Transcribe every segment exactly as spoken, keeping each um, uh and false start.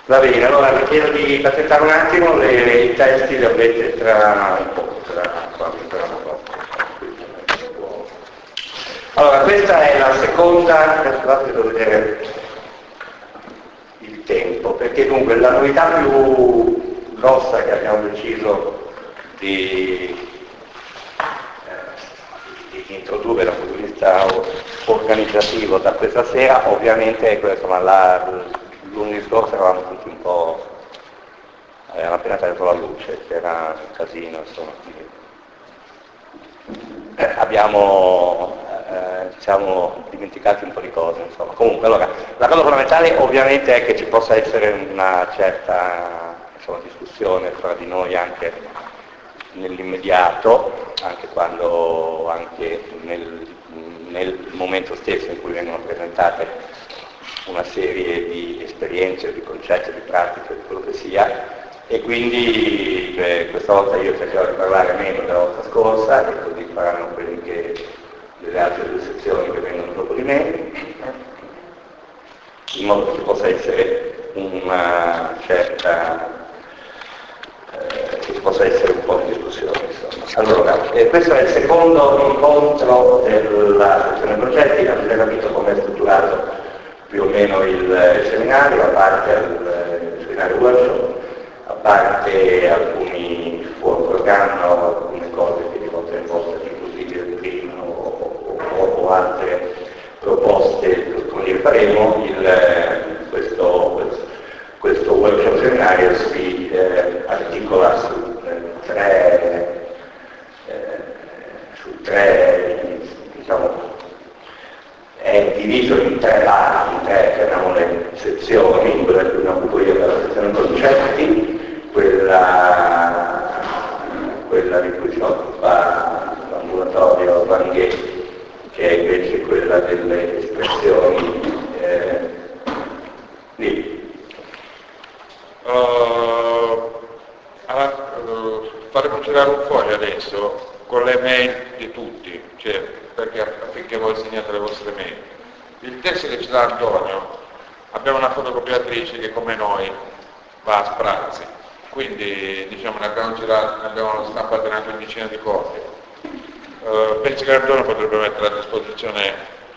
Va bene, allora vi chiedo di aspettare un attimo, le, le, i testi li avrete tra un po', tra, tra, tra un po'. Allora, questa è la seconda, scusate, devo vedere il tempo, perché dunque la novità più grossa che abbiamo deciso di, eh, di introdurre dal punto di vista organizzativo da questa sera, ovviamente è questa, ma la lunedì scorso eravamo tutti un po', avevamo appena tagliato la luce, c'era un casino, insomma, quindi eh, abbiamo eh, diciamo, dimenticati un po' di cose, insomma. Comunque, allora, la cosa fondamentale ovviamente è che ci possa essere una certa insomma, discussione fra di noi anche nell'immediato, anche quando, anche nel, nel momento stesso in cui vengono presentate una serie di esperienze, di concetti, di pratiche, di quello che sia, e quindi cioè, questa volta io cercherò di parlare meno della volta scorsa e così faranno quelli che delle altre due sezioni che vengono dopo di me, in modo che ci possa essere una certa eh, che ci possa essere un po' di discussione, insomma. Allora, eh, questo è il secondo incontro della sezione progetti, avete capito come è strutturato più o meno il, il seminario, a parte il, il seminario workshop, a parte alcuni fuori programma o alcune cose che di volta in volta inclusive prima o, o, o altre proposte, come dire, faremo il, questo, questo, questo workshop seminario si eh, articola su eh, tre, eh, su tre diciamo, è diviso in tre parti, in tre chiamiamole sezioni, quella di cui mi occupo io della sezione concetti, quella, quella di cui si occupa l'ambulatorio Vanghetti, che è invece quella delle espressioni eh, lì. Uh, allora, uh, faremo girare un foglio adesso con le mail di tutti, cioè, perché affinché voi segnate le vostre mail. Il testo che ci dà Antonio, abbiamo una fotocopiatrice che come noi va a sprazzi, quindi diciamo ne abbiamo, girato, ne abbiamo stampato una quindicina di copie. Uh, penso che Antonio potrebbe mettere a disposizione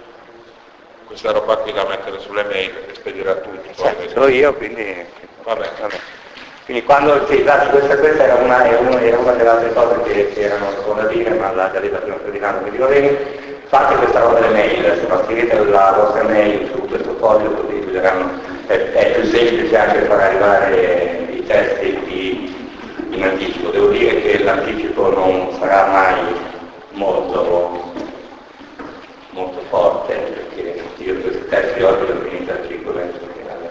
questa roba qui da mettere sulle mail e spedire a tutti. Poi sono io, quindi vabbè. vabbè. Quindi quando sì, questa, questa era, una, era, una, era una delle altre cose che, che erano scontadine, ma la Galetta prima Ferdinando mi dico bene, fate questa roba delle mail, insomma, scrivete la vostra mail su questo foglio così vi daranno, è, è più semplice anche far arrivare i testi di, in anticipo. Devo dire che l'anticipo non sarà mai molto, molto forte, perché io questi testi oggi li ho finiti al cinque venti,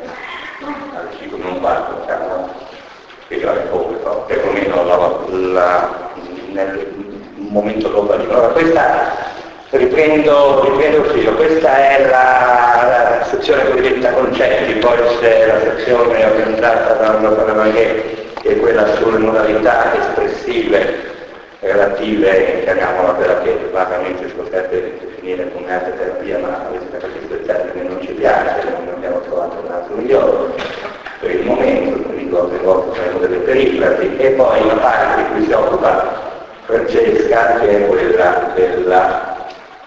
alle cinque non quarto, diciamo. Quindi comunque, perlomeno la, la, nel momento dopo. Allora questa, riprendo, riprendo il filo, questa è la, la sezione cosiddetta concetti, poi c'è la sezione organizzata da una parola che è quella sulle modalità espressive relative, chiamiamola quella che vagamente si potrebbe definire come arte terapia, ma avete capito il termine non ci piace, non abbiamo trovato un altro migliore per il momento, quindi cose volte faremo delle perifrasi, e poi una parte di cui si occupa Francesca, che è quella della,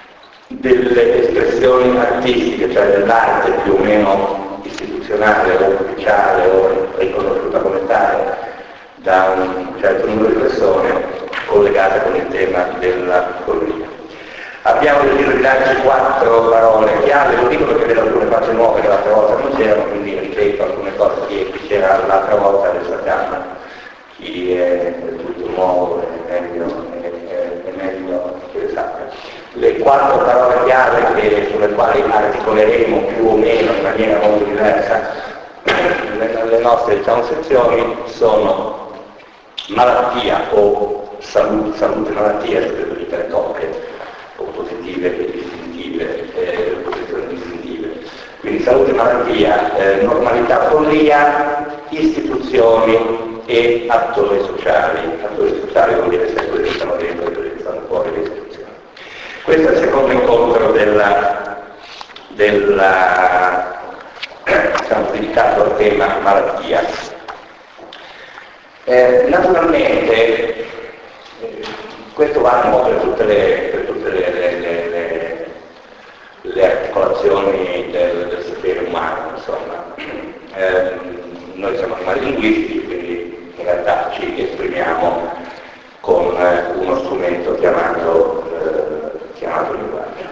delle espressioni artistiche, cioè dell'arte più o meno istituzionale o ufficiale o riconosciuta come tale da un certo numero di persone, collegate con il tema della psicologia. Abbiamo deciso di darci quattro parole chiave, lo dico perché vedo alcune cose nuove che l'altra volta non c'erano, quindi ripeto alcune cose che c'era l'altra volta, adesso sappiamo chi è tutto nuovo è meglio, è, è, è meglio che le sappia. Le quattro parole chiave che, sulle quali articoleremo più o meno in maniera molto diversa le, le nostre diciamo, sezioni sono malattia o salute, salute malattia, se devo dire coppie, o positive e distintive, eh, posizioni distintive. Quindi salute malattia, eh, normalità follia, istituzioni e attori sociali. Attori sociali vuol dire se quelli che stanno dentro e quelli che stanno fuori le istituzioni. Questo è il secondo incontro della, della siamo dedicato al tema malattia. Eh, naturalmente, eh, questo va un po' per tutte le, per tutte le, le, le, le, le articolazioni del, del sapere umano, insomma. Eh, noi siamo animali linguistici, quindi in realtà ci esprimiamo con eh, uno strumento chiamato, eh, chiamato linguaggio.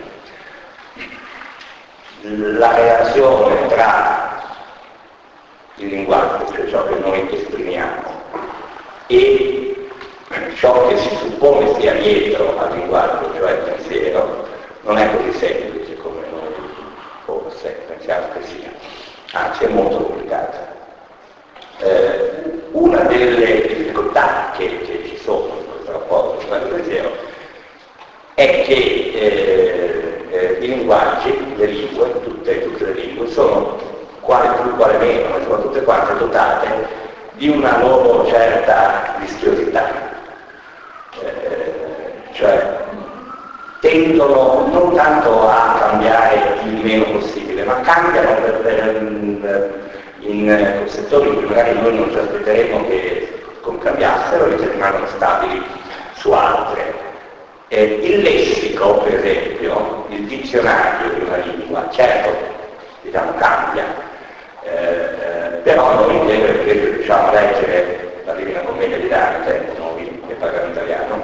La relazione tra il linguaggio, cioè ciò che noi esprimiamo, e ciò che si suppone sia dietro al linguaggio, cioè il pensiero, non è così semplice come noi forse pensiamo che sia, anzi è molto complicata. Eh, una delle difficoltà che, che ci sono in questo rapporto con il pensiero è che eh, eh, i linguaggi, le lingue, tutte, tutte le lingue, sono quale più quale meno, ma sono tutte quante dotate di una loro certa vischiosità, eh, cioè tendono non tanto a cambiare il meno possibile, ma cambiano per, per, in settori in cui magari noi non ci aspetteremo che cambiassero e che rimangono stabili su altre. Eh, il lessico, per esempio, il dizionario di una lingua, certo, diciamo, cambia, eh, però noi in genere che riusciamo a leggere la Divina Commedia di Dante, noi che parliamo italiano,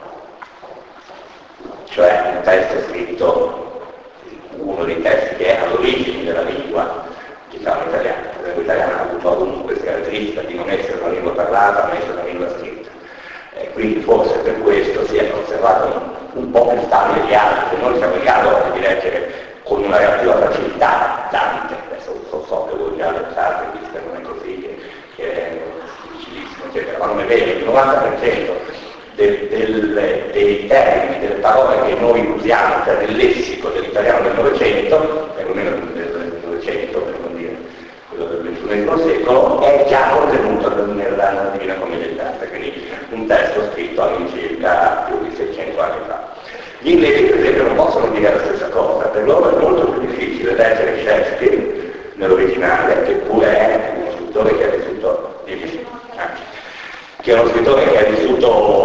cioè un testo scritto, uno dei testi che è all'origine della lingua, diciamo italiana. La lingua italiana ha avuto comunque questa caratteristica di non essere una lingua parlata, ma essere una lingua scritta. E quindi forse per questo si è conservato un, un po' più stabile di altri. Noi siamo in grado di leggere con una relativa facilità Dante, adesso so, so che voi già pensate che non è così, che, che è difficilissimo, eccetera, ma non è vero, il novanta per cento del, del, dei termini, delle parole che noi usiamo, cioè del lessico dell'italiano del Novecento, perlomeno del Novecento, per non dire quello del ventunesimo secolo, è già contenuto nella, nella Divina Commedia di Dante, quindi un testo scritto all'incirca più di seicento anni fa. Gli inglesi, per esempio, non possono dire la stessa cosa, per loro è molto più difficile leggere Shakespeare nell'originale, che pure è uno scrittore che ha vissuto, che è uno scrittore che ha vissuto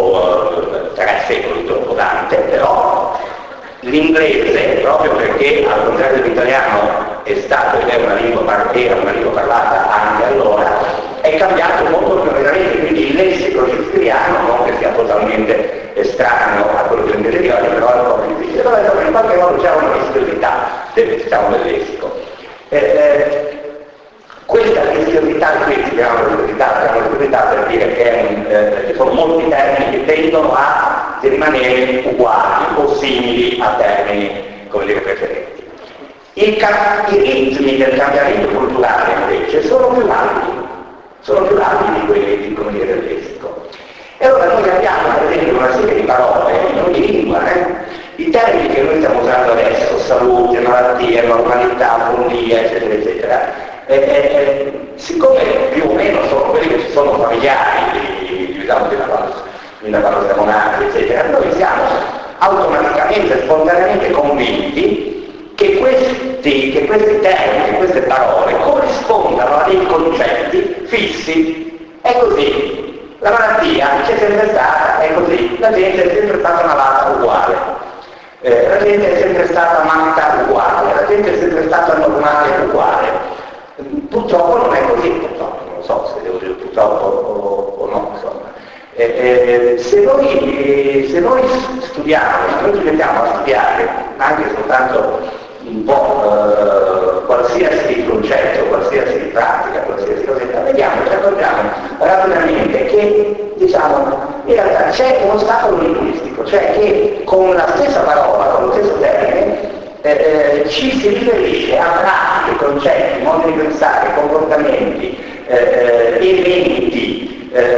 uh, tre secoli dopo Dante, però l'inglese, proprio perché al contrario dell'italiano è stato ed è una lingua, par- era una lingua parlata anche allora, è cambiato molto più rapidamente, quindi il lessico shakespeariano non che sia totalmente estraneo a quello che invece di oggi, però è un po' più difficile, però insomma in qualche modo c'è una vischiosità del, diciamo, del lessico. Eh, eh, questa vischiosità, qui si chiama vischiosità, si chiama vischiosità per dire che è un, eh, ci sono molti termini che tendono a rimanere uguali o simili a termini, come dire, precedenti. I, I ritmi del cambiamento culturale invece sono più rapidi, sono più rapidi di quelli di, come dire, del lessico. E allora noi abbiamo per esempio una serie di parole in ogni lingua, eh? I termini che noi stiamo usando adesso, salute, malattia, normalità, follia, eccetera, eccetera, eh, eh, siccome più o meno sono quelli che ci sono familiari, diciamo, da quando siamo nati, eccetera, noi siamo automaticamente, spontaneamente convinti che questi, che questi termini, che queste parole corrispondano a dei concetti fissi. È così. La malattia c'è sempre stata, è così. La gente è sempre stata malata uguale. Eh, la gente è sempre stata matta uguale. La gente è sempre stata normale uguale. Purtroppo non è così, purtroppo. Non so se devo dire purtroppo o, o no, insomma. Eh, eh, se, noi, se noi studiamo, se noi ci mettiamo a studiare anche soltanto un po' eh, qualsiasi concetto, qualsiasi pratica, qualsiasi cosetta, vediamo, ci accorgiamo rapidamente che, diciamo, in realtà c'è uno ostacolo linguistico, cioè che con la stessa parola, con lo stesso termine, eh, eh, ci si riferisce a pratiche, concetti, modi di pensare, comportamenti, eh, eventi,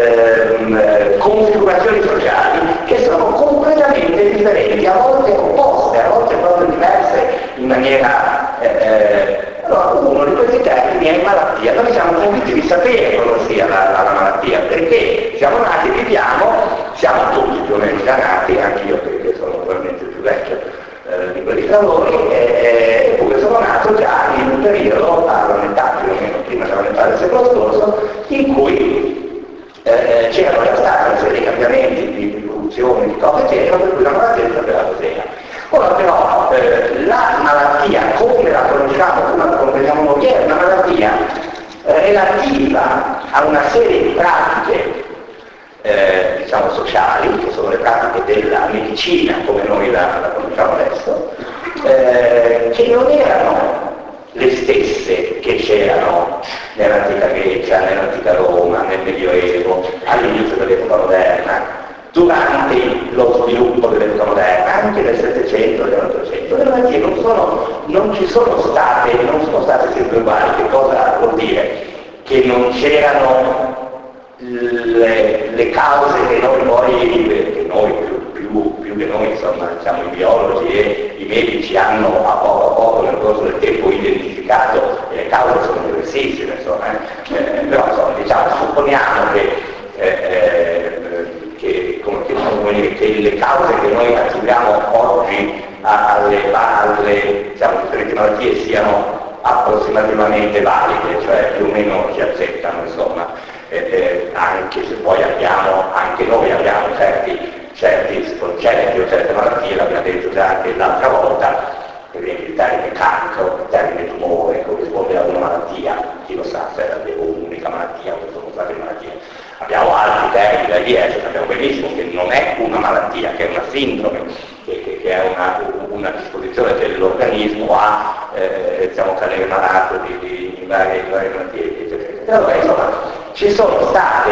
Eh, configurazioni sociali che sono completamente differenti, a volte opposte, a volte proprio diverse in maniera... Eh, eh, allora uno di questi termini è malattia. Noi siamo convinti di sapere cosa sia la, la, la malattia, perché siamo nati, viviamo, siamo tutti più o meno già nati, anche io perché sono probabilmente più vecchio eh, di quelli tra voi, eh, eppure sono nato già in un periodo alla metà più o meno c'erano già stati una serie di cambiamenti, di rivoluzioni, di cose eccetera, per cui la malattia è stata cos'era. Ora però eh, la malattia, come la conosciamo, come la comprendiamo noi, è una malattia eh, relativa a una serie di pratiche eh, diciamo sociali, che sono le pratiche della medicina come noi la, la conosciamo adesso, eh, che non erano le stesse che c'erano nell'antica Grecia, nell'antica Roma, nel Medioevo, all'inizio dell'epoca moderna, durante lo sviluppo dell'epoca moderna, anche nel Settecento e nell'Ottocento. Le malattie non, sono, non ci sono state, non sono state sempre uguali. Che cosa vuol dire? Che non c'erano le, le cause che noi poi, che noi più, più, più che noi, insomma, diciamo, i biologi e i medici hanno a poco a poco nel corso del tempo identificato, e le cause sono diversissime, insomma, eh, eh, però insomma, diciamo, supponiamo che, eh, eh, che, come, che, come dire, che le cause che noi attribuiamo oggi alle, alle diciamo, differenti malattie siano approssimativamente valide, cioè più o meno ci accettano, insomma, eh, eh, anche se poi abbiamo, anche noi abbiamo certi, certi sconcetti o certe malattie, l'abbiamo detto già anche l'altra volta, per esempio il termine cancro, il termine tumore corrisponde a una malattia, chi lo sa se è un'unica malattia o sono state malattie. Abbiamo altri termini da dire, sappiamo benissimo che non è una malattia, che è una sindrome, che, che, che è una, una disposizione dell'organismo a eh, diciamo, cadere malato di, di, di varie, di varie malattie, eccetera. Allora, insomma, ci sono state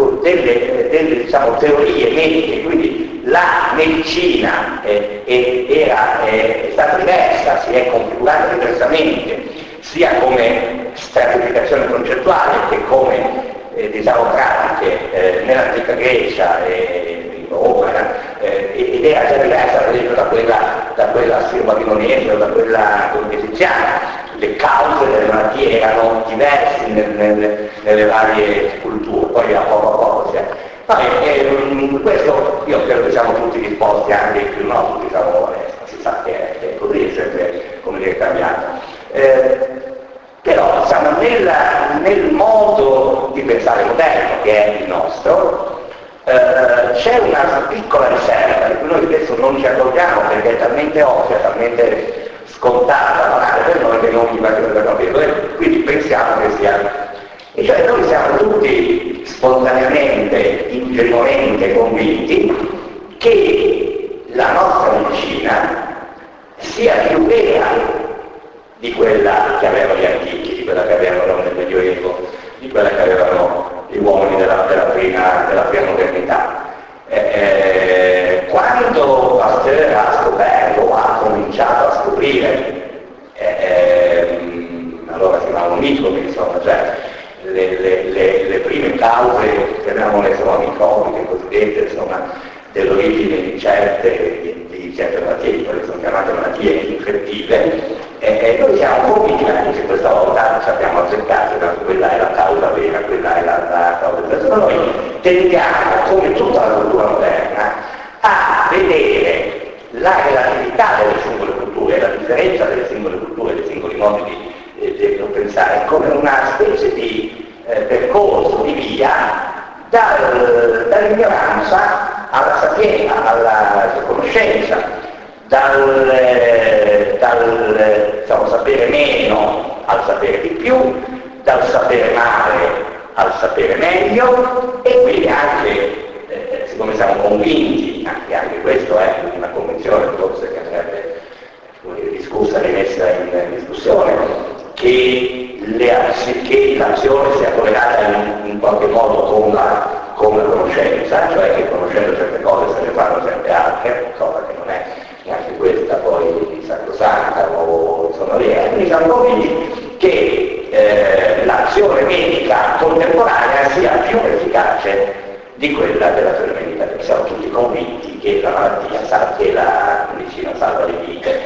delle, delle diciamo, teorie mediche, quindi la medicina eh, eh, era, eh, è stata diversa, si è configurata diversamente, sia come stratificazione concettuale che come eh, diciamo, pratiche eh, nell'antica Grecia e in Roma, eh, ed era già diversa per esempio da quella, da quella siro-babilonese o da quella egiziana. Le cause delle malattie erano diverse nel, nel, nelle varie culture, poi a poco a poco si è. Ma eh, questo io credo che siamo tutti disposti, anche più no, tutti siamo, eh, si sa che è, che è così, è sempre come dire cambiato. Eh, però diciamo, nel, nel modo di pensare moderno che è il nostro, eh, c'è una piccola riserva di cui noi spesso non ci accorgiamo perché è talmente ovvia, talmente scontata, banale per noi che non gli va per capirlo, e quindi pensiamo che sia. E cioè noi siamo tutti spontaneamente, ingenuamente convinti che la nostra medicina sia più vera di quella che avevano gli antichi, di quella che avevano nel Medioevo, di quella che avevano gli uomini della, della, prima, della prima modernità. Eh, quando Pasteur ha scoperto, ha cominciato a scoprire, eh, allora si chiamavano microbi, insomma, cioè le, le, le, le prime cause che avevano le microbiche cosiddette, insomma, dell'origine di certe, di, di certe malattie, quelle sono chiamate malattie infettive, e eh, noi siamo convinti che questa volta ci abbiamo azzeccato, che quella è la causa vera, quella è la, la causa vera. Noi tendiamo, come tutta la cultura moderna, a vedere la relatività delle singole culture, la differenza delle singole culture, dei singoli modi di, di, di pensare, come una specie di eh, percorso, di via, dal, dall'ignoranza alla sapienza, alla conoscenza, dal, dal diciamo, sapere meno al sapere di più, dal sapere male al sapere meglio, e quindi anche, eh, siccome siamo convinti, anche, anche questo è una convinzione forse che andrebbe discussa e messa in discussione, che, le, che l'azione sia collegata in, in qualche modo con la, con la conoscenza, cioè che conoscendo certe cose se ne fanno certe altre, cosa che non è neanche questa poi sacrosanta o insomma via. Quindi siamo convinti che eh, l'azione medica contemporanea sia più efficace di quella della teoria medica. Siamo tutti convinti che la malattia sa, che la medicina salva le vite,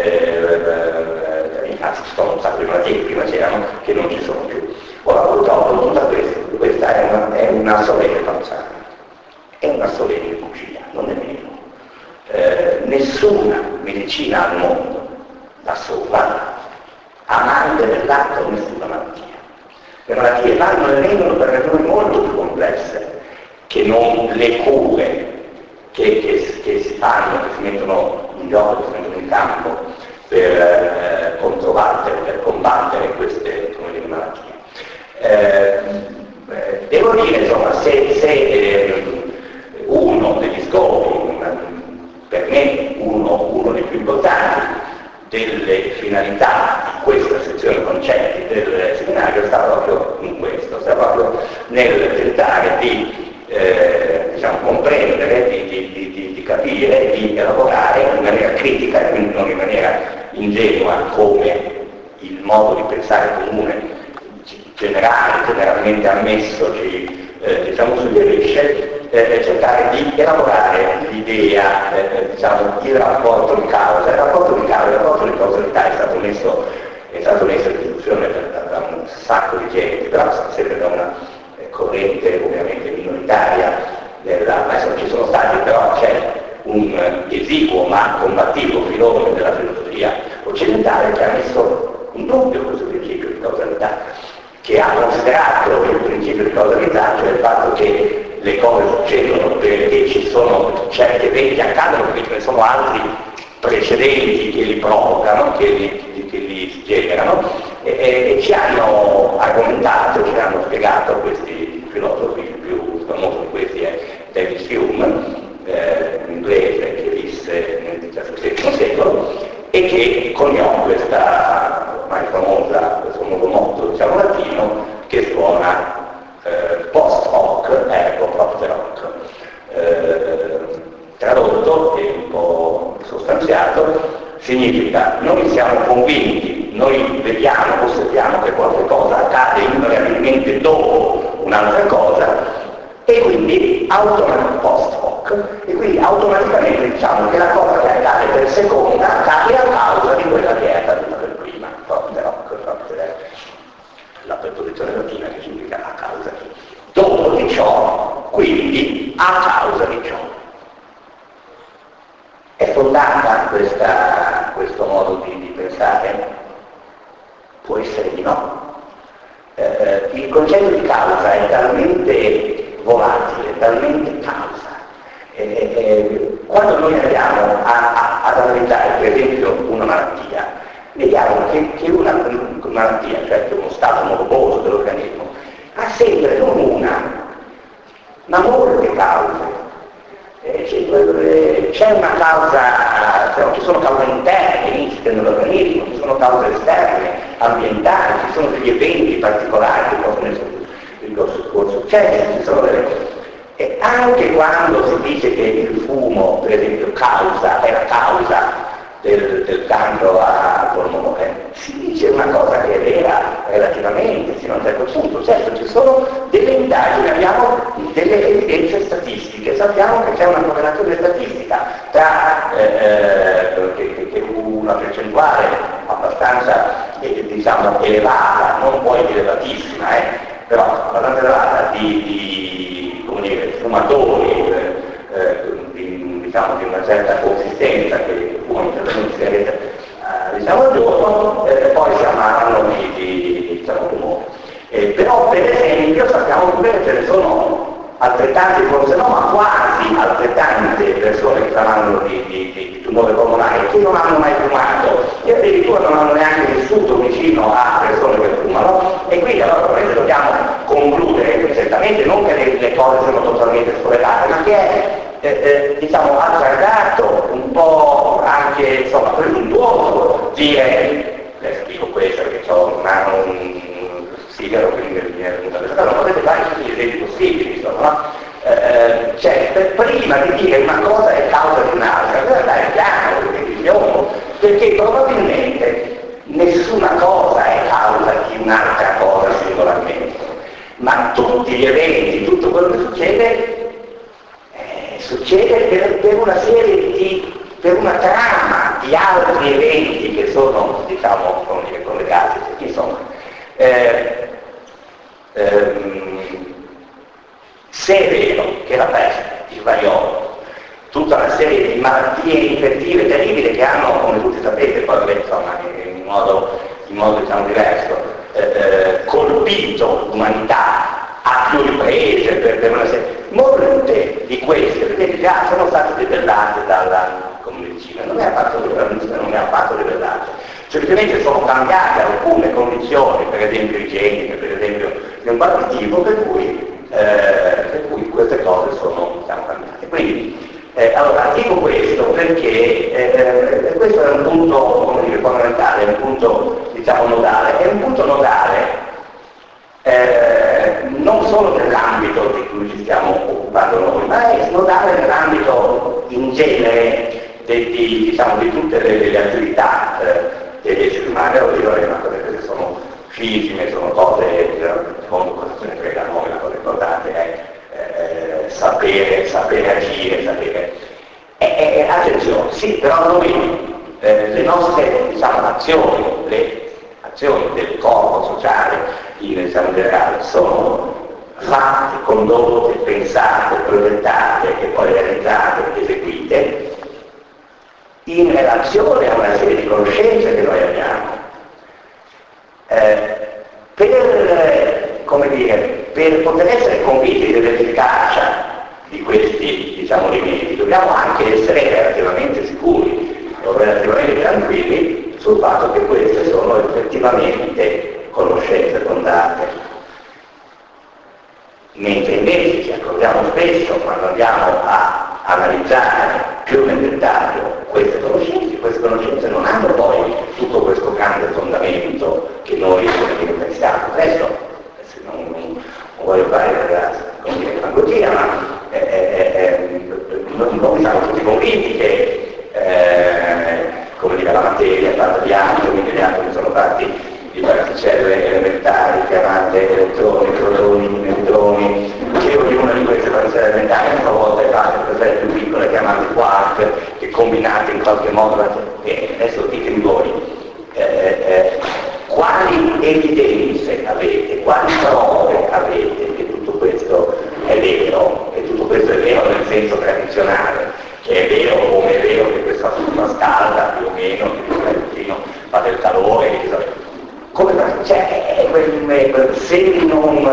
eh, infatti ci sono un sacco di malattie che prima c'erano che non ci sono più. Ora purtroppo tutta questa, questa è una, è una solenne falsata, è una solenne bugia, non è vero. Eh, nessuna medicina al mondo da sola ha mai rivelato nessuna malattia. Le malattie vanno e vengono per ragioni molto più complesse che non le cure che, che, che si fanno, che si mettono in gioco, che si mettono in campo per eh, controbattere, per combattere queste come dire, malattie. Eh, eh, devo dire, insomma, se, se eh, uno degli scopi, per me uno, uno dei più importanti delle finalità di questa sezione concetti del seminario sta proprio in questo, sta proprio nel tentare di eh, diciamo, comprendere, di, di, di, di capire, di elaborare in maniera critica e quindi non in maniera ingenua come il modo di pensare comune generale, generalmente ammesso ci eh, diciamo, suggerisce, eh, cercare di elaborare l'idea, eh, diciamo, il rapporto di causa. Il rapporto di causa, il rapporto di causalità è stato messo, è stato messo in discussione da, da un sacco di gente, però sempre da una eh, corrente ovviamente minoritaria, della, adesso non ci sono stati, però c'è un esiguo ma combattivo filone della filosofia occidentale che ha messo in dubbio questo principio di causalità, che ha considerato il principio di causalità, cioè il fatto che le cose succedono perché ci sono certi eventi, accadono perché ce ne sono altri precedenti che li provocano, che li, che li generano, e, e, e ci hanno argomentato, ci hanno spiegato questi filosofi, il più famoso di questi è David Hume, eh, un inglese che visse nel diciassettesimo secolo e che coniò questa ormai famosa, questo nuovo motto, diciamo, latino, che suona eh, post hoc ergo propter hoc. Eh, tradotto e un po' sostanziato, significa noi siamo convinti, noi vediamo, osserviamo che qualche cosa accade invariabilmente dopo un'altra cosa e quindi automaticamente post hoc, e quindi automaticamente diciamo che la cosa che accade per seconda accade a causa di quella che è accaduta per prima. Propter hoc, propter è la preposizione latina che significa a causa di. Dopo di ciò, quindi a causa di ciò. È fondata questa, questo modo di, di pensare? Può essere di no. Eh, il concetto di causa è talmente volatile, talmente causa. Eh, eh, quando noi andiamo a, a, ad analizzare per esempio una malattia, vediamo che, che una, una malattia, cioè che uno stato morboso dell'organismo, ha sempre non una, ma molte cause. Eh, c'è una causa, cioè, ci sono cause interne, insite nell'organismo, ci sono cause esterne, ambientali, ci sono degli eventi particolari che possono essere il successo, ci sono delle cose. E anche quando si dice che il fumo, per esempio, causa, è la causa del, del cancro a polmone, si dice una cosa che è vera relativamente, fino a un certo punto. Certo, ci sono delle indagini, abbiamo delle evidenze statistiche, sappiamo che c'è una correlazione statistica tra eh, che, che una percentuale abbastanza eh, diciamo elevata, non poi elevatissima, eh, però abbastanza elevata di, di come dire, fumatori eh, di, diciamo, di una certa consistenza che fumano certamente sigarette eh, diciamo al giorno, eh, poi si ammalano di, di diciamo, tumore. Eh, però per esempio sappiamo pure che ce ne sono altrettante, forse no, ma quasi altrettante persone che parlano di, di, di tumore polmonare che non hanno mai fumato e addirittura non hanno neanche vissuto vicino a persone che fumano, e quindi allora probabilmente dobbiamo concludere, certamente non che le, le cose siano totalmente scorrelate, ma che è eh, eh, diciamo azzardato, un po' anche insomma presuntuoso dire, adesso dico questo perché ho una, un sigaro, quindi mi è venuta questa cosa, potete fare tutti gli esempi possibili, insomma, no? Eh, cioè, per, prima di dire una cosa è causa di un'altra, bisogna andare piano, precisione, perché probabilmente nessuna cosa è causa di un'altra cosa singolarmente, ma tutti gli eventi, tutto quello che succede, eh, succede per, per una serie di, per una trama di altri eventi che sono, diciamo, come dire, collegati, insomma. Eh, ehm, se è vero che la peste, il variolo, tutta una serie di malattie infettive terribili che hanno, come tutti sapete, poi vabbè, insomma, in modo, in modo diciamo, diverso, eh, colpito l'umanità a più riprese per, per una serie, molte dice ah sono state debellate dalla medicina, non è affatto non è affatto debellate, semplicemente sono cambiate alcune condizioni, per esempio igieniche, per esempio di un qualche tipo, per cui, eh, per cui queste cose sono, diciamo, cambiate. Quindi, eh, allora dico questo perché eh, questo è un punto, come dire, fondamentale, è un punto, diciamo, nodale, è un punto nodale Eh, non solo nell'ambito di cui ci stiamo occupando noi, ma è nodale nell'ambito in genere di, di, diciamo, di tutte le, le attività eh, degli esseri umani. Allora io ho una queste sono fisiche, sono cose, secondo cosa ce ne frega a noi, la cosa importante è eh, sapere, sapere agire, sapere. E, e, attenzione, sì, però noi eh, le nostre, diciamo, azioni, le azioni del corpo sociale in esame generale sono fatte, condotte, pensate, progettate e poi realizzate, eseguite in relazione a una serie di conoscenze che noi abbiamo. Eh, per, come dire, per poter essere convinti dell'efficacia di questi, diciamo, rimedi, dobbiamo anche essere relativamente sicuri o relativamente tranquilli sul fatto che queste sono effettivamente conoscenze fondate. Mentre invece ci accorgiamo spesso, quando andiamo a analizzare più nel dettaglio queste conoscenze, queste conoscenze non hanno poi tutto questo grande fondamento che noi pensiamo. Adesso, non, non, non voglio fare la demagogia, ma eh, eh, noi, noi siamo tutti convinti che eh, come dire, la materia è fatta di atomi, quindi gli atomi sono fatti di particelle elementari chiamate elettroni, protoni, neutroni, che ognuna di queste particelle elementari a sua volta è fatta di particelle più piccole chiamate quark, che combinate in qualche modo. Bene, adesso ditemi voi, eh, eh, quali evidenze avete, quali prove avete che tutto questo è vero, che tutto questo è vero nel senso tradizionale, che è vero come è vero che questa forma scalda più o meno, che il calcino fa del calore, che come cioè, se non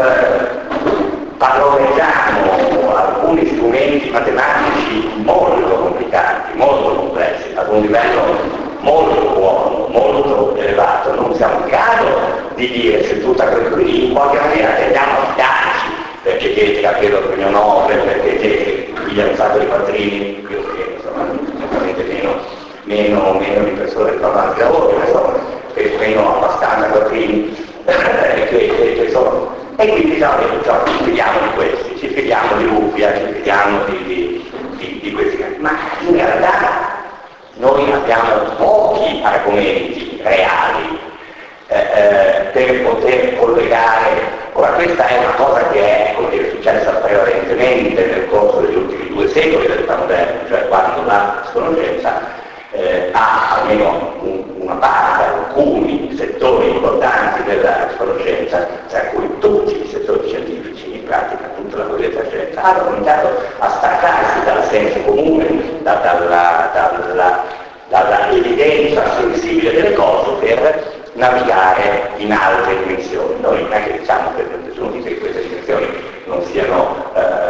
eh, padroneggiamo alcuni strumenti matematici molto complicati, molto complessi, ad un livello molto buono, molto elevato, non siamo in grado di dire se tutta questa qui in qualche maniera tendiamo a fidarci, perché Goethe ha preso il premio Nobel, perché Goethe ha un sacco di quattrini, io credo, insomma, certamente meno, meno, meno di persone che fanno altri lavori, insomma, che meno abbastanza quattrini, che, che, che sono. E quindi diciamo, diciamo, ci fidiamo di questi, ci fidiamo di Rubbia, ci fidiamo di, di, di, di questi, ma in realtà noi abbiamo pochi argomenti reali eh, eh, per poter collegare. Ora questa è una cosa che è, come dire, successa prevalentemente nel corso degli ultimi due secoli dell'età moderna, cioè quando la conoscenza eh, ha almeno un, una parte, alcuni settori importanti della conoscenza, tra cui tutti i settori scientifici, in pratica tutta la cosiddetta scienza, hanno cominciato a staccarsi dal senso comune, da, dalla, dalla, dalla evidenza sensibile delle cose per navigare in altre dimensioni. Noi non è che diciamo che nessuno dice che queste dimensioni non siano,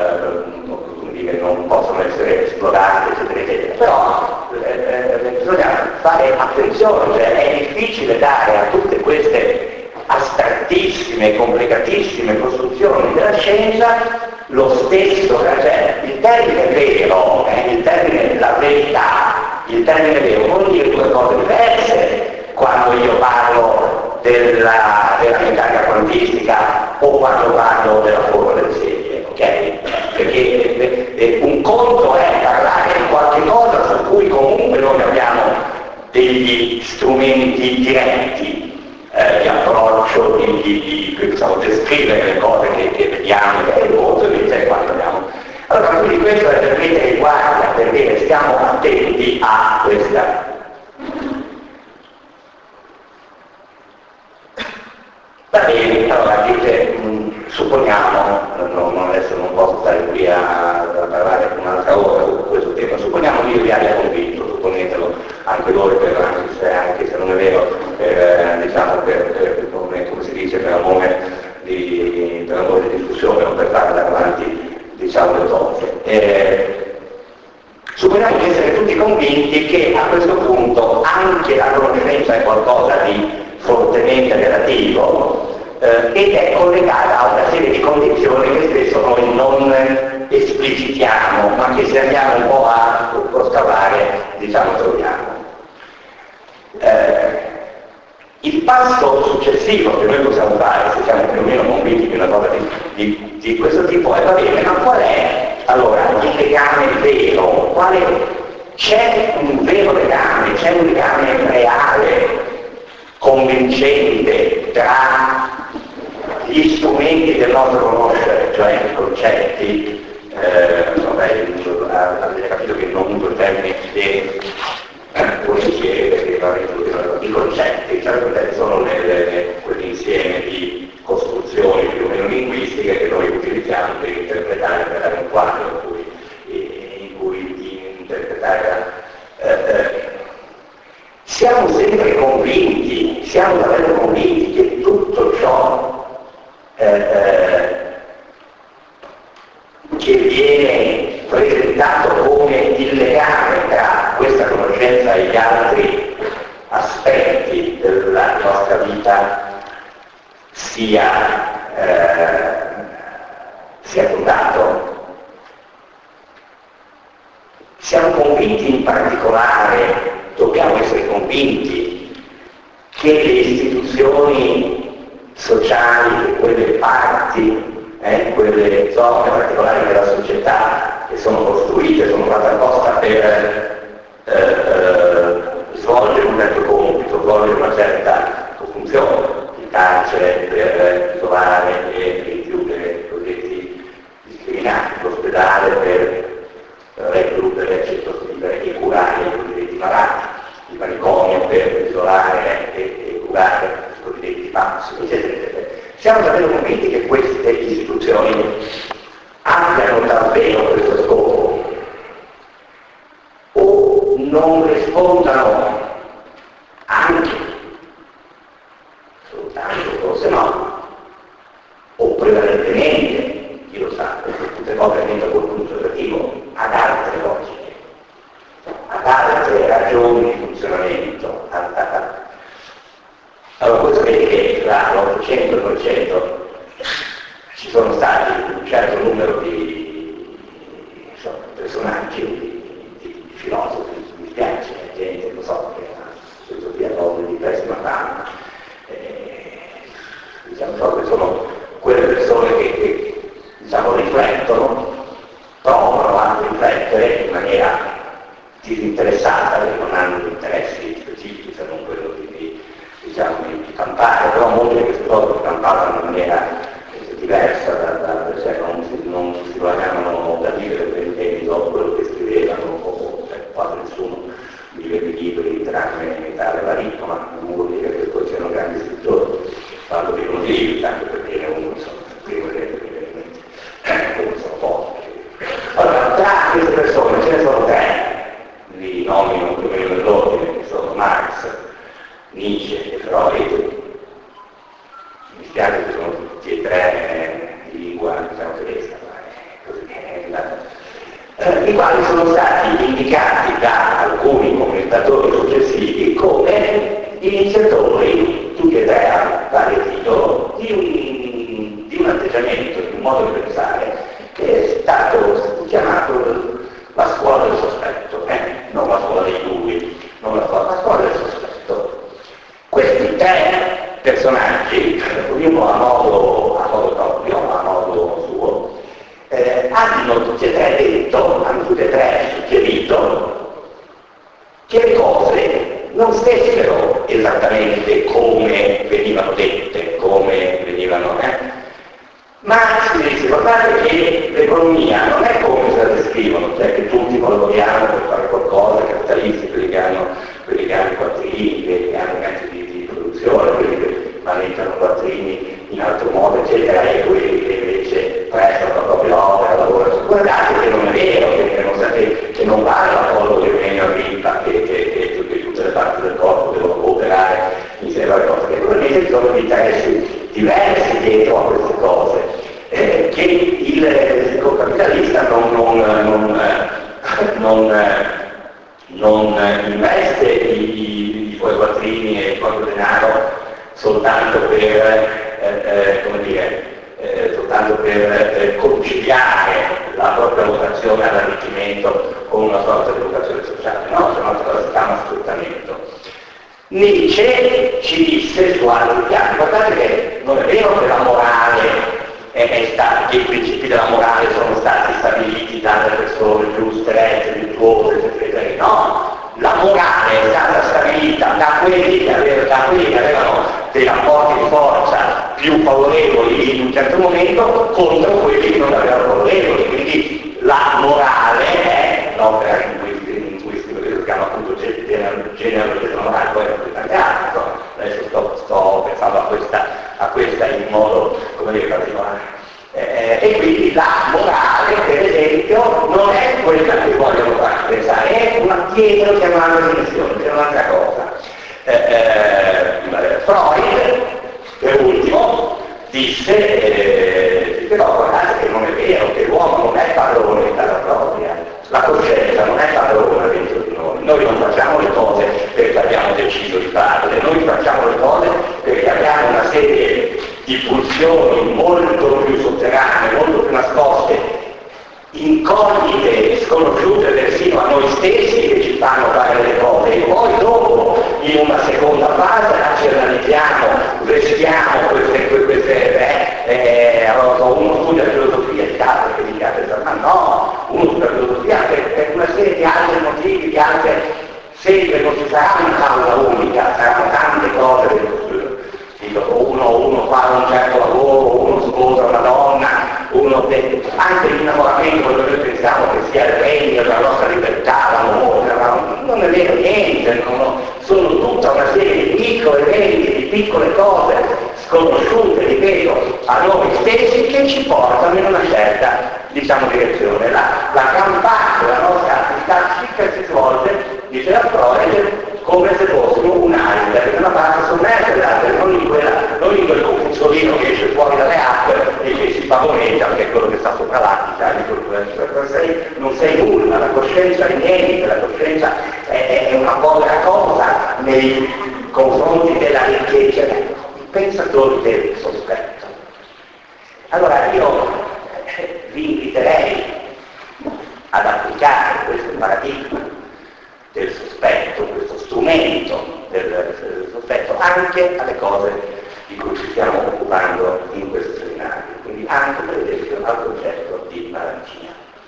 eh, come dire, non possono essere esplorate, eccetera, eccetera, però eh, bisogna fare attenzione, cioè è difficile dare a tutte queste astrattissime, complicatissime costruzioni della scienza lo stesso, cioè il termine vero, eh, il termine la verità, il termine vero vuol dire due cose diverse quando io parlo della, della meccanica quantistica o quando parlo della formula delle serie, ok? Perché eh, eh, un conto è parlare di qualche cosa su cui comunque noi abbiamo degli strumenti diretti eh, di approccio, di, di, di diciamo, descrivere le cose che, che vediamo, e il conto invece è quando abbiamo. Allora quindi questo è per mettere in guardia, perché stiamo attenti a questa. Va bene, allora dice, mh, supponiamo, no, no, adesso non posso stare qui a, a parlare un'altra ora su questo tema, supponiamo che io vi abbia convinto, supponetelo anche voi, per, anche, se, anche se non è vero, per, diciamo per, per come, come si dice, per amore di, per amore di discussione o per farla avanti, diciamo, le cose. Eh, Supponiamo di essere tutti convinti che a questo punto anche la conoscenza è qualcosa di fortemente relativo eh, ed è collegata a una serie di condizioni che spesso noi non esplicitiamo, ma che se andiamo un po' a, a scavare, diciamo, troviamo. Eh, il passo successivo che noi possiamo fare, se siamo più o meno convinti di una cosa di, di, di questo tipo, è va bene, ma qual è allora il legame vero? Quale, c'è un vero legame, c'è un legame reale, convincente tra gli strumenti del nostro conoscere, cioè i concetti, eh, vabbè, avete capito che non uso il termine idee volentieri perché i concetti, cioè sono nelle, quell'insieme di costruzioni più o meno linguistiche che noi utilizziamo per interpretare, per dare un quadro in cui, in cui interpretare. Eh, eh, siamo sempre convinti, siamo davvero convinti che tutto ciò eh, eh, che viene presentato come il legame tra questa conoscenza e gli altri aspetti della nostra vita sia, eh, sia fondato. Siamo convinti in particolare, dobbiamo essere convinti, che le istituzioni sociali, quelle parti, eh, quelle zone particolari della società che sono costruite, sono fatte apposta per eh, eh, svolgere un certo compito, svolgere una certa funzione, il carcere per isolare e rinchiudere i cosiddetti discriminati, l'ospedale per recludere, circoscrivere e curare i cosiddetti malati, il manicomio per isolare e, e curare i cosiddetti pazzi, eccetera, eccetera. Siamo davvero convinti che queste istituzioni abbiano davvero questo scopo o non rispondano anche, soltanto forse no, o prevalentemente, chi lo sa, tutte cose avendo qualcuno associativo, ad altre logiche, ad altre ragioni di funzionamento. Allora, questo vede che tra l'Ottocento e il Novecento ci sono stati un certo numero di, insomma, personaggi, di, di, di filosofi, mi spiace, gente, lo so, che ha filosofia cose di pessima fama, eh, diciamo so che sono quelle persone che, che diciamo, riflettono, provano a riflettere in maniera disinteressata, perché non hanno interessi specifici, se non quello di, di diciamo di campare, però molte di queste cose campavano in maniera eh, diversa, da, da, cioè non si, non si guadagnavano da vivere per i temi dopo quello che scrivevano, o cioè, quasi nessuno vive di libri, tranne tale Barito, ma non vuol dire che poi siano grandi scrittori, parlo di uno di libri, tanto perché uno, insomma, prima che sono pochi. Allora, tra queste persone ce ne sono tre, li nomino più o meno nell'ordine, che sono Marx, Nietzsche e Freud. Mi spiace che sono tutti e tre di lingua, diciamo, tedesca, ma è così è andata. Eh, i quali sono stati indicati da alcuni commentatori successivi come iniziatori, tutti e tre a vario titolo, di un, di un atteggiamento, di un modo di pensare che è stato chiamato la scuola del sospetto, eh? non la scuola dei dubbi, non la scuola, la scuola del sospetto. Questi tre personaggi, ognuno a modo, a modo proprio, a modo suo, eh, hanno tutti e tre detto, hanno tutti e tre suggerito che le cose non stessero esattamente come venivano dette, come venivano, eh? ma si dice, guardate che l'economia non è come se la descrivono, cioè che tutti collaboriamo per fare qualcosa, capitalisti, quelli che hanno, quelli che hanno i quattrini, quelli che hanno mezzi di, di produzione, quelli che maneggiano quattrini in altro modo, eccetera, e quelli che invece prestano la propria opera, lavorano. Guardate che non è vero, che non, sapete, che non vale la cosa che viene a vita, che, che, che, che tutte le parti del corpo devono cooperare insieme alle cose, che probabilmente ci sono degli interessi diversi dietro a queste cose, eh, che il, il capitalista non, non, non, non, soltanto per, eh, eh, come dire, eh, soltanto per eh, conciliare la propria vocazione all'arricchimento con una sorta di vocazione sociale, no, se no cosa si chiama sfruttamento. Nietzsche ci disse su altri piani, guardate che non è vero che la morale è, è stata, che i principi della morale sono stati stabiliti dalle persone giuste, rette, virtuose, eccetera, no, la morale è stata stabilita da quelli che avevano, da quelli che avevano dei rapporti di forza più favorevoli in un certo momento contro quelli che non avevano favorevoli, quindi la morale è l'opera linguistica che si chiama appunto genealogia morale, poi è tante altre, adesso sto, sto pensando a questa, a questa in modo, come dire, particolare. Eh, e quindi la morale, per esempio, non è quella che vogliono far pensare, è una dietro che è un'altra dimensione, è un'altra cosa. Eh, eh, Freud, per ultimo, disse, eh, però guardate che non è vero, che l'uomo non è padrone di casa propria, la coscienza non è padrona dentro di noi, noi non facciamo le cose perché abbiamo deciso di farle, noi facciamo le cose perché abbiamo una serie di pulsioni molto più sotterranee, molto più nascoste, incognite, sconosciute persino a noi stessi che ci fanno fare le cose e poi dopo in una seconda fase razionalizziamo, vestiamo queste, queste eh, eh, uno studia filosofia di casa che dica ma no, uno studia filosofia per, per una serie di altri motivi, di altre sempre non ci sarà una causa unica, saranno tante cose. Uno, uno fa un certo lavoro, uno sposa una donna, uno te, anche l'innamoramento, quello che noi pensiamo che sia il regno della nostra libertà, l'amore, ma non è vero niente, non, sono tutta una serie di piccoli eventi, di piccole cose sconosciute, ripeto, a noi stessi che ci portano in una certa, diciamo, direzione. La, la gran parte della nostra attività psichica si svolge, dice la Freud, come se fossimo un iceberg, una parte sommersa dell'iceberg, non in quella, non in quel compulsolino che esce fuori dalle acque e che si pavoneggia, che è quello che sta sopra l'acqua, non sei, non sei nulla, la coscienza è niente, la coscienza è, è una povera cosa nei confronti della ricchezza, i pensatori del sospetto. Allora io vi inviterei ad applicare questo paradigma del sospetto, questo strumento del, del sospetto anche alle cose di cui ci stiamo occupando in questo seminario, quindi anche per esempio al concetto di malangia.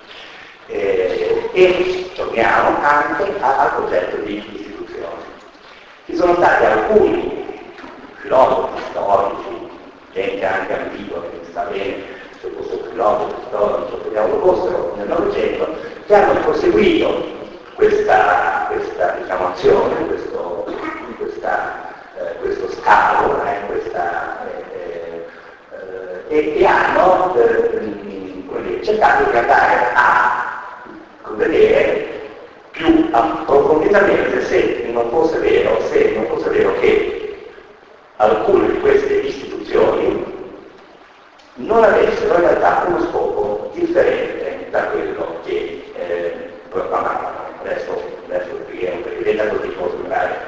Eh, e torniamo anche a, al concetto di istituzione. Ci sono stati alcuni filosofi, storici, gente anche ambigua che sta bene, se fossero filosofi, storici, vogliamo lo fossero nel Novecento, che hanno proseguito questa, questa diciamo, azione, questo, questa, eh, questo scavo, eh, questa, eh, eh, e, e hanno eh, cercato di andare a vedere più approfonditamente se non fosse vero, se non fosse vero che alcune di queste istituzioni non avessero in realtà uno scopo differente da quello che eh, proclamavano. Adesso, adesso spieghiamo perché diventa così può sembrare.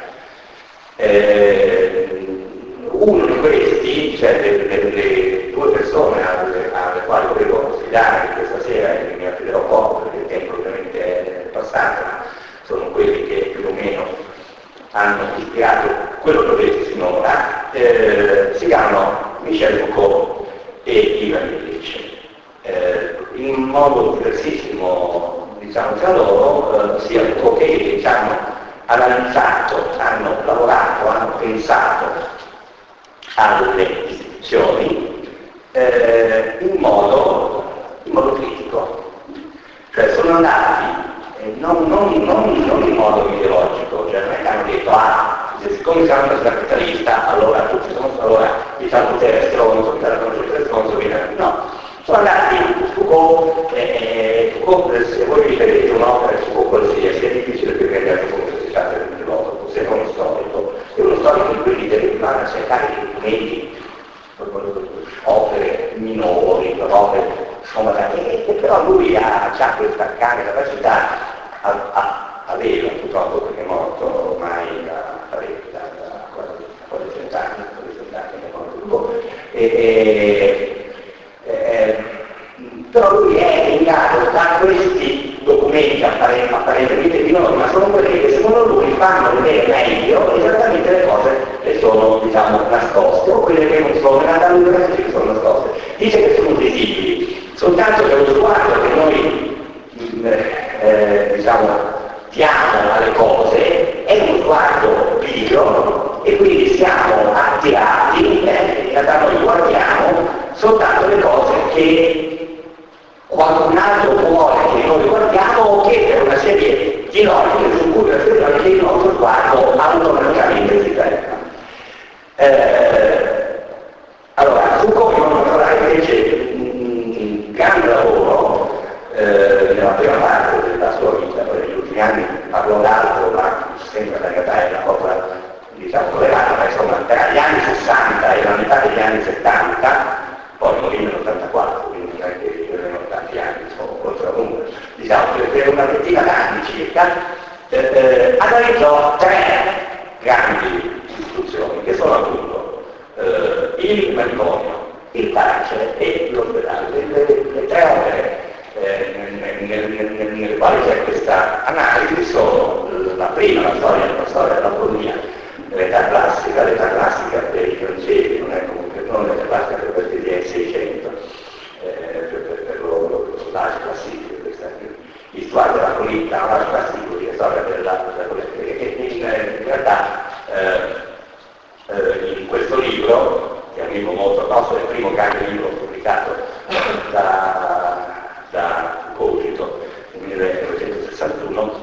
Eh, uno di questi, cioè le, le, le due persone alle, alle quali volevo sfidare questa sera, e mi affiderò poco perché il tempo ovviamente è passato, ma sono quelli che più o meno hanno ispirato quello che ho detto finora, eh, si chiamano Michel Foucault e Ivan Illich. Eh, in modo diversissimo, diciamo, tra loro, eh, sia Foucault che Illich hanno analizzato, hanno lavorato, hanno pensato alle istituzioni eh, in, modo, in modo critico. Cioè sono andati eh, non, non, non, non in modo ideologico, cioè non è che hanno detto ah, siccome siamo un capitalista, allora tutti sono, allora diciamo potere è stronzo, chi la conoscenza è stronzo, viene. No, sono andati Foucault, eh, Foucault, se voi vi vedete un'opera su Foucault qualsiasi, è difficile più rendere come se si tratta di un filosofo, se non uno storico, e uno storico di quelli che vanno a cercare di documenti, opere minori, opere scomodate, e però lui ha già questa grande capacità, a, a, aveva purtroppo perché è morto ormai da, da, da, da quasi cent'anni, e, e, però lui è in grado da questi documenti apparenti, apparentemente minori, ma sono quelli che secondo lui fanno vedere meglio esattamente le cose che sono, diciamo, nascoste o quelle che non sono, in realtà lui non dice che sono nascoste, dice che sono visibili, soltanto che lo sguardo che noi eh, diciamo diamo alle cose è uno sguardo pio e quindi siamo attirati, eh, in realtà noi guardiamo soltanto le cose che qualcun altro vuole che noi guardiamo o che per una serie di norme su cui la che il nostro sguardo automaticamente si ferma. Eh, allora, Foucault in particolare fece un grande lavoro eh, nella prima parte della sua vita, poi negli ultimi anni parlò d'altro, ma sempre da realtà è una cosa diciamo tolerata, ma insomma tra gli anni sessanta e la metà degli anni settanta, poi morì nell'ottantaquattro, quindi non è che avevano tanti anni, insomma, oltre a uno, diciamo che per una ventina d'anni circa, eh, eh, analizzò tre grandi istituzioni, che sono appunto eh, il manicomio, il carcere e l'ospedale, le, le, le tre opere eh, nelle, nelle, nelle quali c'è questa analisi sono la prima, la storia, la storia dell'apologia, l'età classica, l'età classica per i francesi, non è comunque non l'età classica per questi del Seicento, eh, per, per, per loro l'age classico, questa storia della politica, l'age classico, che è storia della politica, che in, in realtà eh, eh, in questo libro, che è un libro molto grosso, è il primo grande libro pubblicato da, da Foucault, nel millenovecentosessantuno,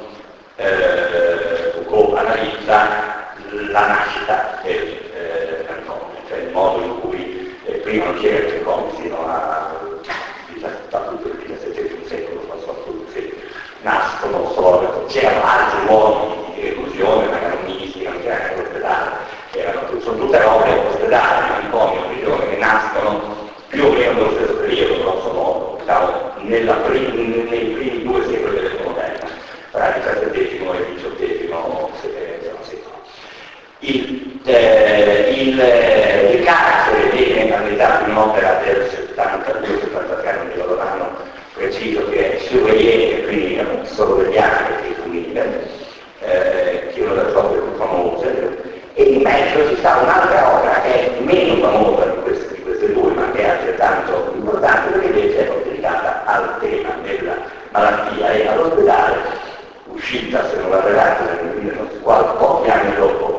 eh, Foucault analizza la nascita del eh, manicomio, cioè il modo in cui eh, prima non c'era il manicomio fino a tutto il diciassettesimo secolo, non so, sì, nascono solo, c'erano altri modi di reclusione, ma erano misti, non c'era anche l'ospedale, erano, sono tutte robe ospedali, manicomio, prigione, che nascono più o meno nello stesso periodo, grosso modo, diciamo, nella prim- nei primi due secoli dell'epoca moderna, tra il diciassettesimo e il diciottesimo secolo. Il, eh, il, eh, il carcere viene analizzato in opera del settantadue settantatré, non mi ricordo l'anno preciso, che è Surveillé, e quindi solo degli anni di Fumile, eh, che è una delle opere più famose, e in mezzo ci sta un'altra opera che è meno famosa di queste, di queste due, ma che è altrettanto importante, perché invece è dedicata al tema della malattia e all'ospedale, uscita, se non vado errato, nel millenovecentoquattro, pochi anni dopo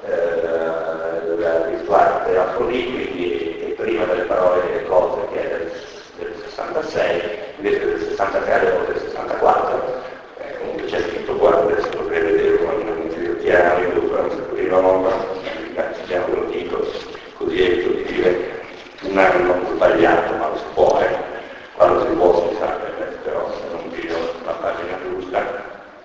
l'Histoire de la folie, quindi e prima delle parole e delle cose, che è del, del sessantasei, invece del sessantatré o del sessantaquattro, eh, comunque c'è scritto qua, adesso dovrei vedere con un piano, io non so così la norma, ci chiamo lo dico, così evito di dire un anno sbagliato, ma lo si può, eh. Quando si può si sa, però se non vedo la pagina giusta.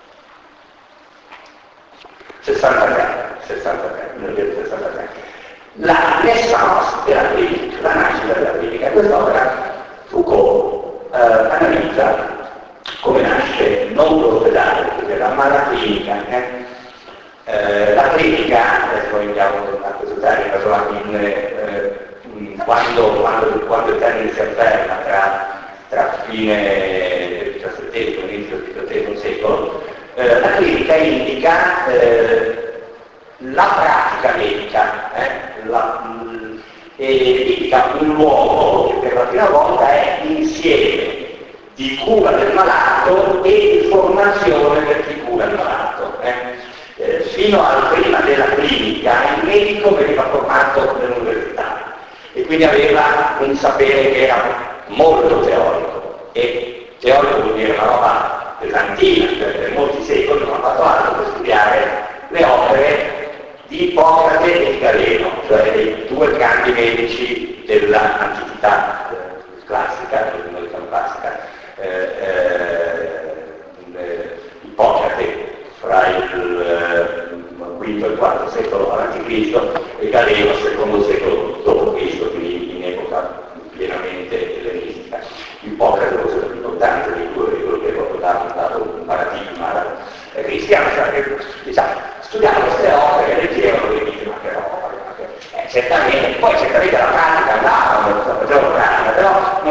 sessantatré, sessantatré, millenovecentosessantatré. La naissance della clinica, la nascita della clinica. Quest'opera Foucault eh, analizza come nasce non l'ospedale, perché la mala clinica. Eh? Eh, la clinica, adesso andiamo a questo termine, in, eh, quando, quando, quando il termine si afferma tra, tra fine del diciassettesimo e inizio del diciottesimo secolo, Eh, la clinica indica eh, la pratica medica, eh, la, mh, e indica un luogo che per la prima volta è insieme di cura del malato e di formazione per chi cura il malato. Eh. Eh, fino al prima della clinica il medico veniva formato nell'università e quindi aveva un sapere che era molto teorico, e teorico vuol dire una roba pesantina, cioè per molti secoli non ha fatto altro per studiare le opere di Ippocrate e di Galeno, cioè dei due grandi medici dell'antichità eh, classica, della modalità classica, eh, eh, Ippocrate fra il quinto e il quarto secolo avanti Cristo e Galeno secondo secolo dopo Cristo, quindi in epoca pienamente ellenistica. Ippocrate è stato più importante dei due, quello che ha dato un paradigma eh, cristiano, cioè, diciamo, studiavano queste opere, leggevano e dicono ma che roba, eh, certamente, poi certamente la pratica andava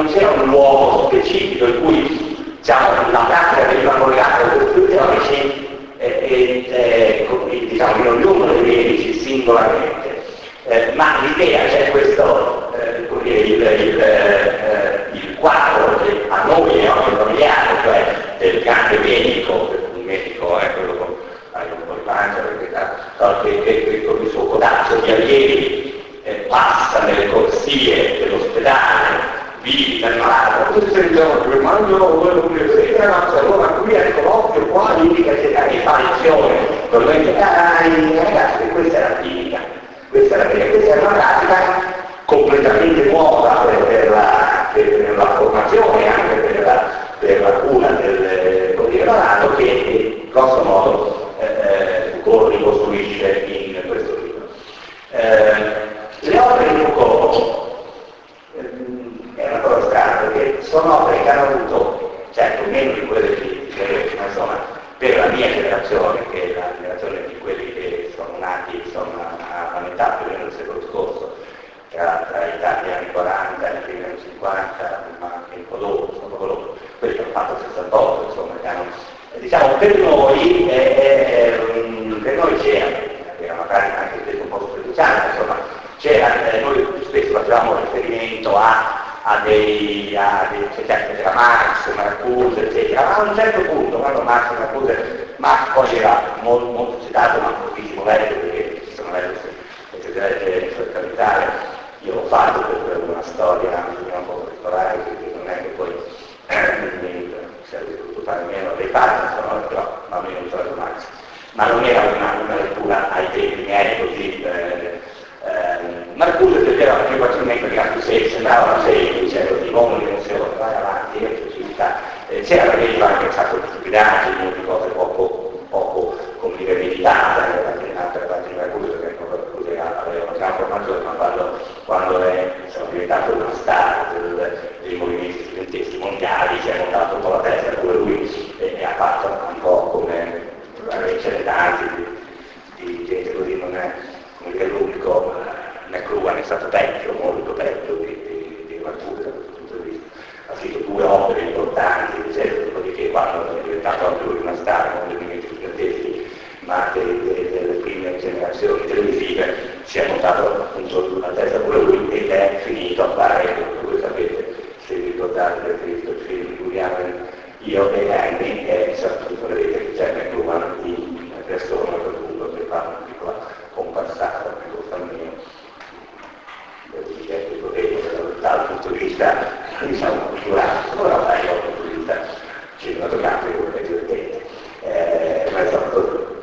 non c'era un luogo specifico in cui diciamo, la pratica veniva collegata ai due teorici e, e, e diciamo, in ognuno dei medici singolarmente. Eh, ma l'idea c'è questo, eh, il, il, eh, il quadro che a noi è oggi familiare, cioè del grande medico, un medico è quello con un po' di pancia, perché no, che, che, che con il suo codaccio di allievi eh, passa nelle corsie dell'ospedale, visita il malato, tutti si dicono che mangio l'università, allora qui è il colloquio, qua indica che hai fa lezione, probabilmente dai ragazzi, questa è la clinica, questa è la clinica, questa è una pratica completamente nuova per, per, la, per, per la formazione e anche per la, per la cura del, del malato che grosso modo eh, Foucault ricostruisce in questo libro. Eh, le opere di Foucault è una cosa strana perché sono opere che hanno avuto, certo meno di quelle critiche, ma insomma per la mia generazione, che è la generazione di quelli che sono nati insomma, a, a metà più o meno del secolo scorso, tra, tra i tardi anni quaranta e i primi anni cinquanta, ma anche un po' dopo, un po' dopo, quelli che hanno fatto il sessantotto, insomma, che hanno, diciamo per noi, è, è, è, per noi c'era, era una pratica anche un po' superficiale, insomma, c'era, eh, noi spesso facevamo riferimento a a dei, a dei cioè, c'era Marx, Marcuse, eccetera, ma a un certo punto, quando Marx e Marcuse, Marx poi era molto, molto citato, ma pochissimo letto, perché ci sono letto le sue capitali, io l'ho fatto per una storia un po' particolare, perché non è che poi mi sarebbe dovuto fare meno dei fatti, però almeno ho trovato Marx, ma non era una, una lettura ai tempi miei così. Eh, Eh, Marcuse vedeva più facilmente che anche se sembrava una semplice, così uomini che non si devono fare avanti, eh, c'era vedeva anche un sacco di stupidaggini, di cose poco, poco come dire, meditate, in altre parti di Marcuse, perché Marcuse aveva una gran formazione, ma quando, quando è sono diventato una star del, dei movimenti studenteschi mondiali, si è montato un po' la testa pure lui e, e ha fatto un po' come ce tanti di, di gente così, non è come che l'unico McLuhan è stato peggio, molto peggio di, di, di Marcuse da questo punto di vista. Ha scritto due opere importanti, eccetera, dopodiché quando è diventato anche lui una star, non dei movimenti studenteschi, ma delle, delle prime generazioni televisive, si è montato appunto sulla testa pure lui ed è finito a fare, come voi sapete, se vi ricordate del visto il film di Guglielmo, io e Henry, e soprattutto vedete che c'è McLuhan in persona per tutto che fa una piccola comparsata per questo mio devo dire dal punto di vista diciamo culturale, però dai dal punto di vista cinematografico e divertente. Eh, ma è stato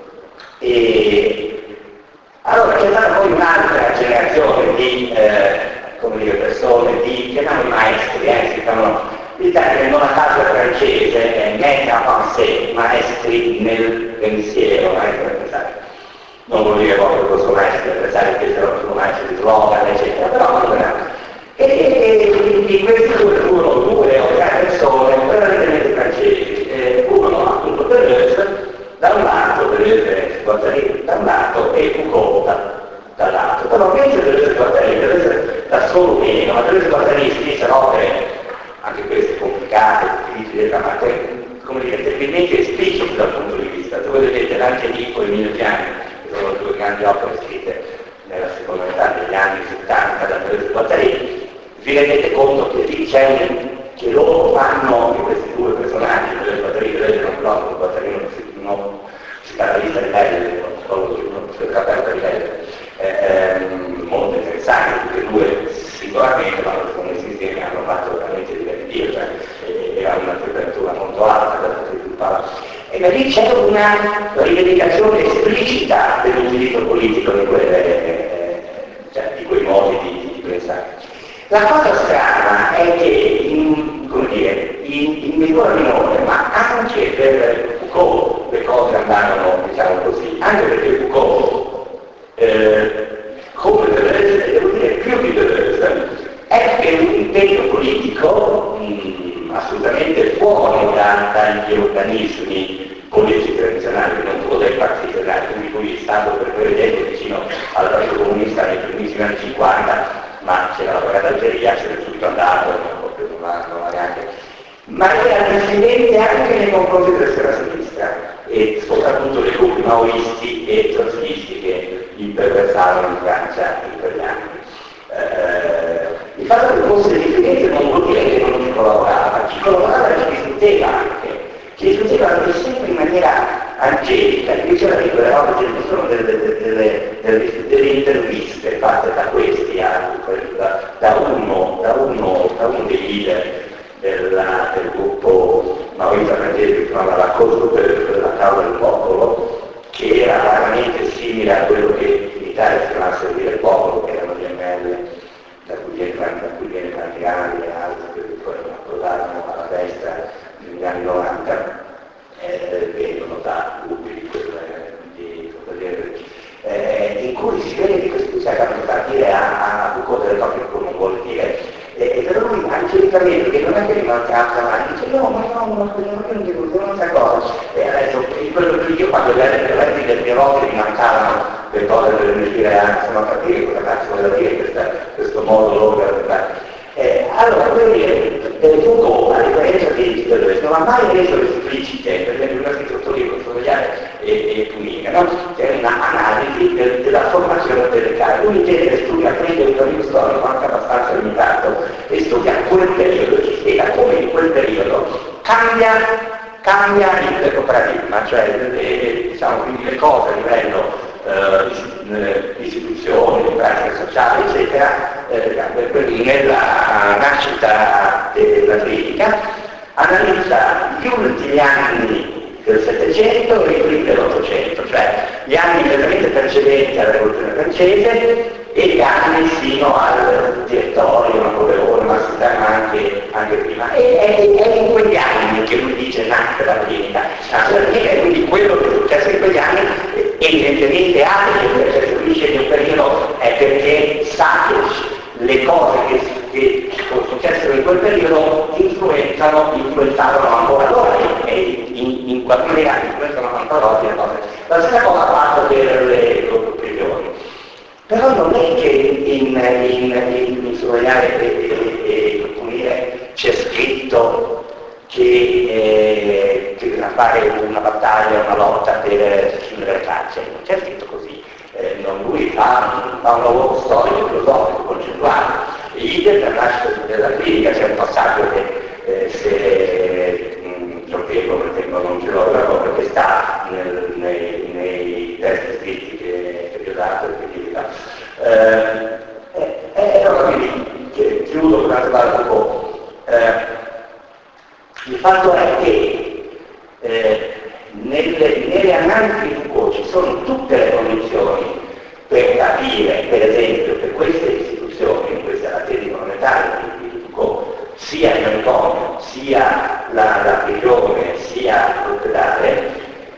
e allora c'è stata poi un'altra generazione di eh, come dire, persone, di chiamiamoli maestri, eh, si chiamano il termine non a caso è francese, è maître à penser, maestri nel pensiero, maestri nel pensare. Non vuol dire proprio questo maestro per pensare che c'era un maestro di slogan, eccetera, però non era. E, e, e questi due furono due o tre persone prevalentemente francesi, eh, furono appunto Deleuze da un lato, Deleuze e Guattari da un lato e Foucault da, dall'altro. Però mentre Deleuze e Guattari, Deleuze da solo meno, ma Deleuze e Guattari scrissero opere, anche queste complicate, difficili, ma come dire, terribilmente esplicite dal punto di vista. Se voi vedete anche lì con i miei piani, sono due grandi opere scritte nella seconda metà degli anni settanta da Deleuze e Guattari, vi rendete conto che lì c'è un, che loro fanno, che questi due personaggi, Deleuze e Guattari, Deleuze non conoscono, Guattari non si, non si caratterizza di lei, non si caratterizza di lei, ehm, molto interessanti, tutti e due singolarmente, ma come insieme hanno fatto veramente divertire, cioè era una temperatura molto alta da sviluppare. E da lì c'è una rivendicazione esplicita dell'utilizzo politico di, quelle, eh, cioè, di quei modi di, di pensare. La cosa strana è che in, come dire, in, in misura minore, ma anche per Foucault le cose andarono, diciamo così, anche perché Foucault, eh, come Deleuze, devo dire più di Deleuze, è un impegno politico mh, assolutamente fuori da, dagli organismi politici tradizionali, non solo dai partiti tradizionali, di cui è stato per prevedere vicino al Partito Comunista nei primissimi anni cinquanta, ma c'era la guerra d'Algeria, c'era subito andato, non la, non la neanche, ma era dissidente anche nei confronti dell'estrema sinistra e soprattutto dei gruppi maoisti e trotskisti che imperversarono in Francia in quegli anni. Eh, il fatto che fosse dissidente non vuol dire che non ci collaborava, ci collaborava e ci discuteva anche, ci discuteva anche sempre in maniera angelica, diceva di quelle volte ci sono delle, delle, delle, delle, delle interviste fatte da questi, da, da, uno, da, uno, da uno dei leader della, del gruppo maoista francese che si chiamava la Corso per la causa del popolo, che era vagamente simile a quello che in Italia si chiamava Servire il popolo, che erano gli M L, da cui viene Franchiani e altri che poi approdarono alla destra negli anni novanta. Eh, vengono da gruppi di quel eh, in cui si vede che questi cercano di partire a, a buco delle cose che non vuol dire e per lui angelicamente che non è che li mancava mai dice no ma no non non dico un'altra cosa e adesso quello che io quando le le mie volte mi mancavano le cose per riuscire a insomma capire cosa cazzo voleva dire questa, questo modo loro Eh, allora, voglio dire, eh, Foucault, a differenza di Deleuze, non ha mai reso esplicite, per esempio, una scritto libro, Sotogliare e, e Punica, no? C'è un'analisi de, della formazione delle case. Lui in genere studia, prende un periodo storico anche abbastanza limitato e studia quel periodo, ci spiega come in quel periodo cambia, cambia il paradigma, cioè le, diciamo, quindi le cose a livello Uh, istituzioni, pratica sociale, eccetera, eh, nella nascita della critica, analizza gli ultimi anni del Settecento e i primi dell'Ottocento, cioè gli anni immediatamente precedenti alla Rivoluzione francese e gli anni fino al direttorio, Napoleone, ma anche, anche prima. E è, è in quegli anni che lui dice nasce la clinica, nasce la clinica e quindi quello che è successo in quegli anni evidentemente anche perché se lui sceglie un periodo è perché sa che le cose che, che sono successe in quel periodo influenzano, influenzavano ancora allora e in, in qualche maniera influenzano ancora oggi le cose. La stessa cosa ha fatto per le opinioni. Però non è che in, in, in, in Sotogliare e Punire c'è scritto che, eh, che bisogna fare una battaglia, una lotta per chiudere le carceri, non c'è scritto così. Eh, non lui fa, fa un lavoro storico, filosofico, concettuale. E idem per nascita della clinica c'è un passaggio che eh, se mh, lo tempo, per tempo non ce l'ho, perché sta nel, nei, nei testi scritti che, che vi ho dato e che vi dà. Eh, eh, allora quindi chiudo con una parte un po'. Eh, il fatto è che eh, nelle, nelle analisi di Foucault ci sono tutte le condizioni per capire, per esempio, che queste istituzioni, questa la tesi fondamentale di Foucault, sia il manicomio, sia la, la prigione, sia l'ospedale,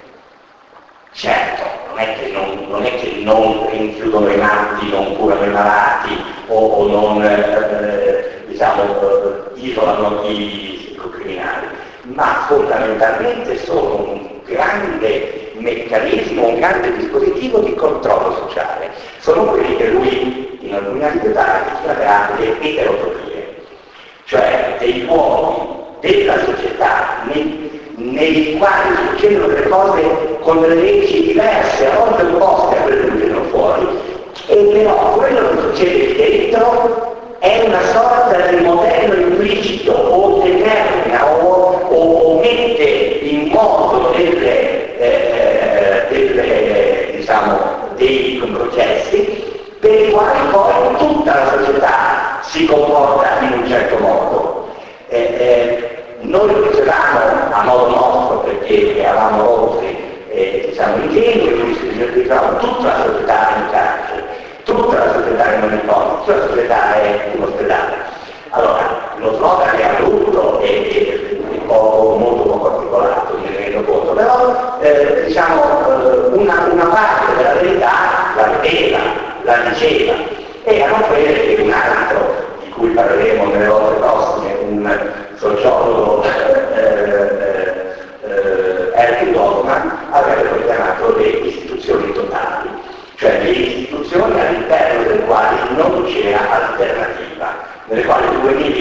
certo, non è che non, non, è che non rinchiudono i matti, non curano i malati o, o non eh, diciamo, isolano i criminali, ma fondamentalmente sono un grande meccanismo, un grande dispositivo di controllo sociale. Sono quelli che lui in alcuni altri dettagli chiamerà le eterotopie, cioè dei luoghi della società nei, nei quali succedono delle cose con delle leggi diverse, a volte opposte a quelle che succedono fuori, e però quello che succede dentro è una sorta di modello implicito o determina o, o mette in moto delle, eh, delle, diciamo, dei processi per i quali poi tutta la società si comporta in un certo modo. Eh, eh, noi lo dicevamo a modo nostro perché eravamo rossi e diciamo ingenui, quindi dicevamo tutta la società in carcere. Tutta la società è un manicomio, tutta la società è un ospedale. Allora, lo slogan è brutto e un po' molto poco articolato, mi rendo conto, però eh, diciamo una, una parte della verità la vedeva, la diceva, erano quelle che un altro, di cui parleremo nelle volte prossime, un sociologo eh, eh, Erwin Goffman, avrebbe chiamato le istituzioni totali. Cioè le istituzioni all'interno delle quali non c'era alternativa, nelle quali tu venivi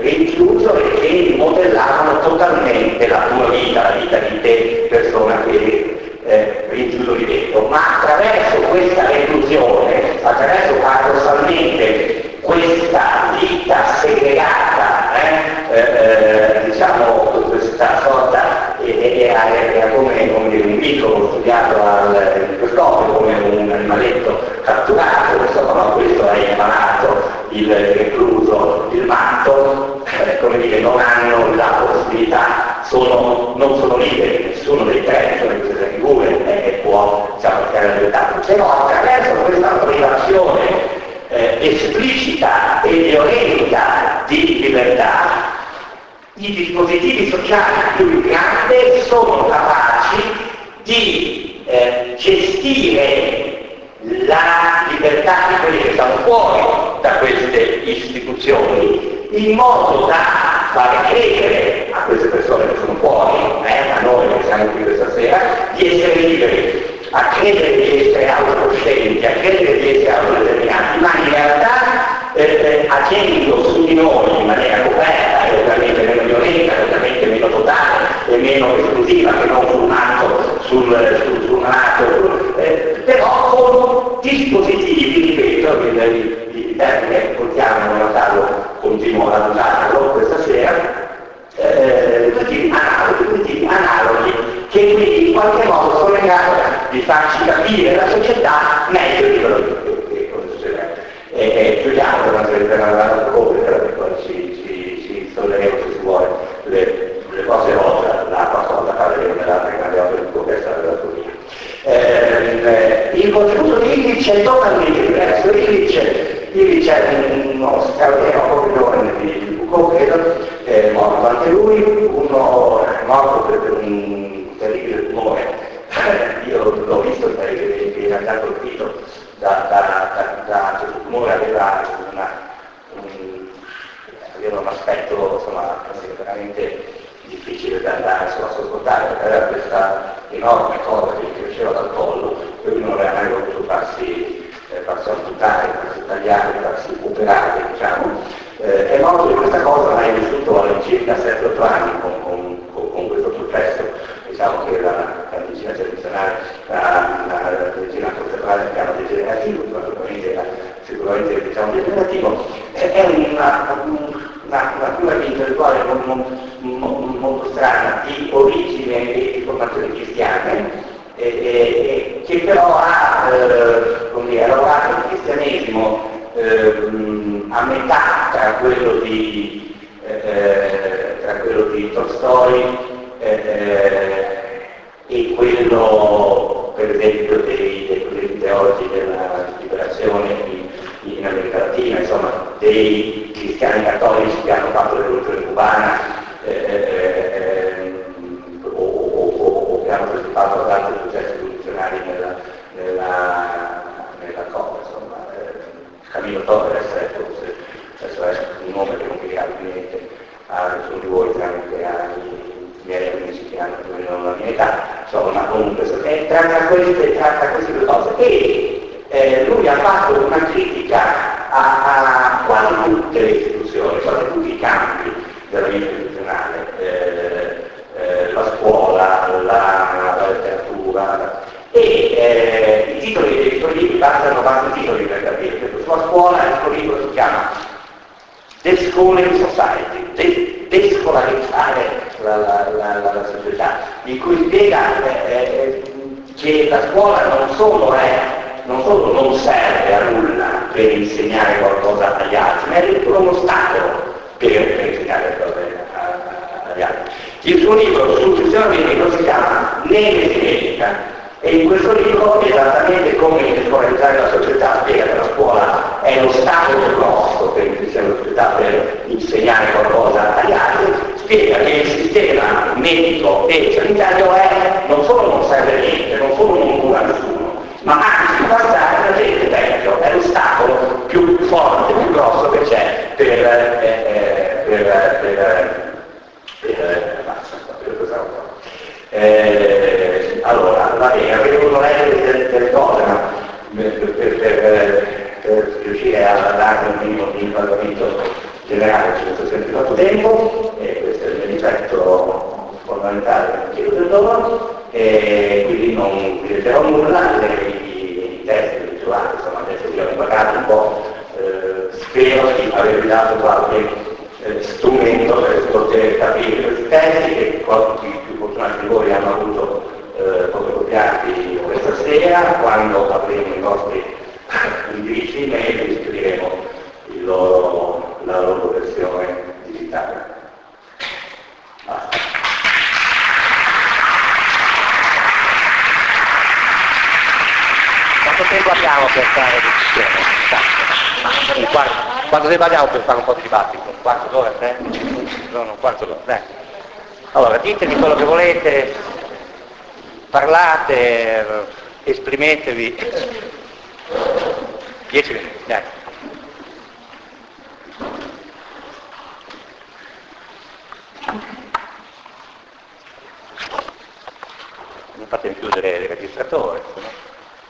rinchiuso e che modellavano totalmente la tua vita, la vita di te, persona che eh, rinchiuso lì dentro. Ma attraverso questa reclusione, attraverso paradossalmente questa vita segregata, eh, eh, diciamo questa sorta era, era come, come un microbo studiato al microscopio, come un animaletto catturato, insomma, no? Questo è il malato, il recluso, il matto, eh, come dire, non hanno la possibilità, sono, non sono liberi, nessuno dei tre, sono in queste figure eh, che può, diciamo, fare la verità. Però attraverso questa privazione Eh, esplicita e violenta di libertà, i dispositivi sociali più grandi sono capaci di eh, gestire la libertà di quelli che stanno fuori da queste istituzioni, in modo da fare credere a queste persone che sono fuori, eh, a noi che siamo qui questa sera, di essere liberi, a credere di essere autocoscienti, a credere di essere autodeterminati, ma in realtà eh, eh, agendo su di noi in maniera coperta e ovviamente meno violenta, ovviamente meno totale e meno esclusiva che non sul matto, sul, sul, sul malato, eh, però con dispositivi, ripeto, il termine che portiamo nel caso continuo ad usarlo questa sera, eh, questi analoghi, questi analoghi che quindi in qualche modo sono in grado di farci capire la società meglio di quello che cosa succede. E, e chiudiamo per non essere la coppia, perché poi ci, ci, ci solleveremo se si vuole le, le cose rotte, l'acqua solda parleremo nell'altra grande opera di coperta della Turchia. Eh, il contributo di Illich è totalmente diverso. Illich, Illich è uno straordinario copione di Foucault, credo, è morto anche lui, uno è morto per un terribile tumore. Io l'ho visto il terribile che era già colpito da, da, da, da questo tumore, aveva, una, un, aveva un aspetto insomma, veramente difficile da andare a sopportare, perché aveva questa enorme cosa che cresceva dal collo, e lui non aveva mai voluto farsi, eh, farsi amputare, farsi tagliare, farsi operare, diciamo. Eh, è morto di questa cosa, ma è vissuto all'incirca sette otto anni con, con, con, con questo successo. Diciamo che la, la medicina tradizionale, la, la, la medicina contemporanea è un piano degenerativo, sicuramente, era, sicuramente diciamo degenerativo, è una, una, una cura intellettuale molto strana, di origine e di formazione cristiane, e, e, che però ha eh, come dire, lavorato il cristianesimo eh, a metà tra quello di, eh, tra quello di Tolstoi Eh, e quello per esempio dei, dei teologi della liberazione in, in America Latina, insomma dei cristiani cattolici che hanno fatto la rivoluzione cubana eh, eh, o, o, o, o che hanno partecipato ad altri processi rivoluzionari nella, nella, nella Copa, insomma eh, Camillo Torres, forse adesso è un nome che non mi ricordo niente a nessuno di voi, tranne ai miei amici che hanno più o meno la mia età, insomma, comunque, eh, tratta, queste, tratta queste due cose. E eh, lui ha fatto una critica a, a quasi tutte le istituzioni, quasi tutti i campi della vita istituzionale, eh, eh, la scuola, la, la letteratura, e eh, i titoli dei suoi libri, bastano bastano titoli per capire, perché sulla scuola il suo libro si chiama The Schooling Society, de- descolarizzare la, la, la, la, la società, in cui spiega eh, eh, che la scuola non solo è, non solo non serve a nulla per insegnare qualcosa agli altri, ma è addirittura uno Stato per, per insegnare qualcosa agli altri. Il suo libro sul sistema medico si chiama Nemesi medica, e in questo libro, esattamente come descolarizzare la società, spiega che la scuola è lo stato del costo per insegnare la società per insegnare qualcosa agli altri, spiega che il sistema medico e sanitario è, non solo non serve a niente, non solo non cura nessuno, ma anzi fa stare la gente peggio, è lo stato più forte, più grosso che c'è per, eh, eh, per, per, per, per, basta, per questa cosa. Eh, allora, va bene, avevo voluto leggere delle, delle cose, ma per, per, per, per riuscire a dare un minimo di inquadramento generare accelerazione di fatto tempo, e questo è il difetto fondamentale del tiro del dono, e quindi non dirò nulla, i, i test che trovate, insomma adesso vi ho imparato un po', eh, spero di avervi dato qualche eh, strumento per poter capire questi testi che i più fortunati di voi hanno avuto eh, fotocopiati questa sera. Quando avremo i vostri indirizzi email vi scriveremo il loro, la loro versione digitale. Basta. Quanto tempo abbiamo per fare discussione? Un quarto. Quanto tempo abbiamo per fare un po' di dibattito? Un quarto d'ora, tre? No, un quarto d'ora, dai. Allora, ditemi quello che volete, parlate, esprimetevi. Dieci minuti, dai. Non fate chiudere il registratore, se no.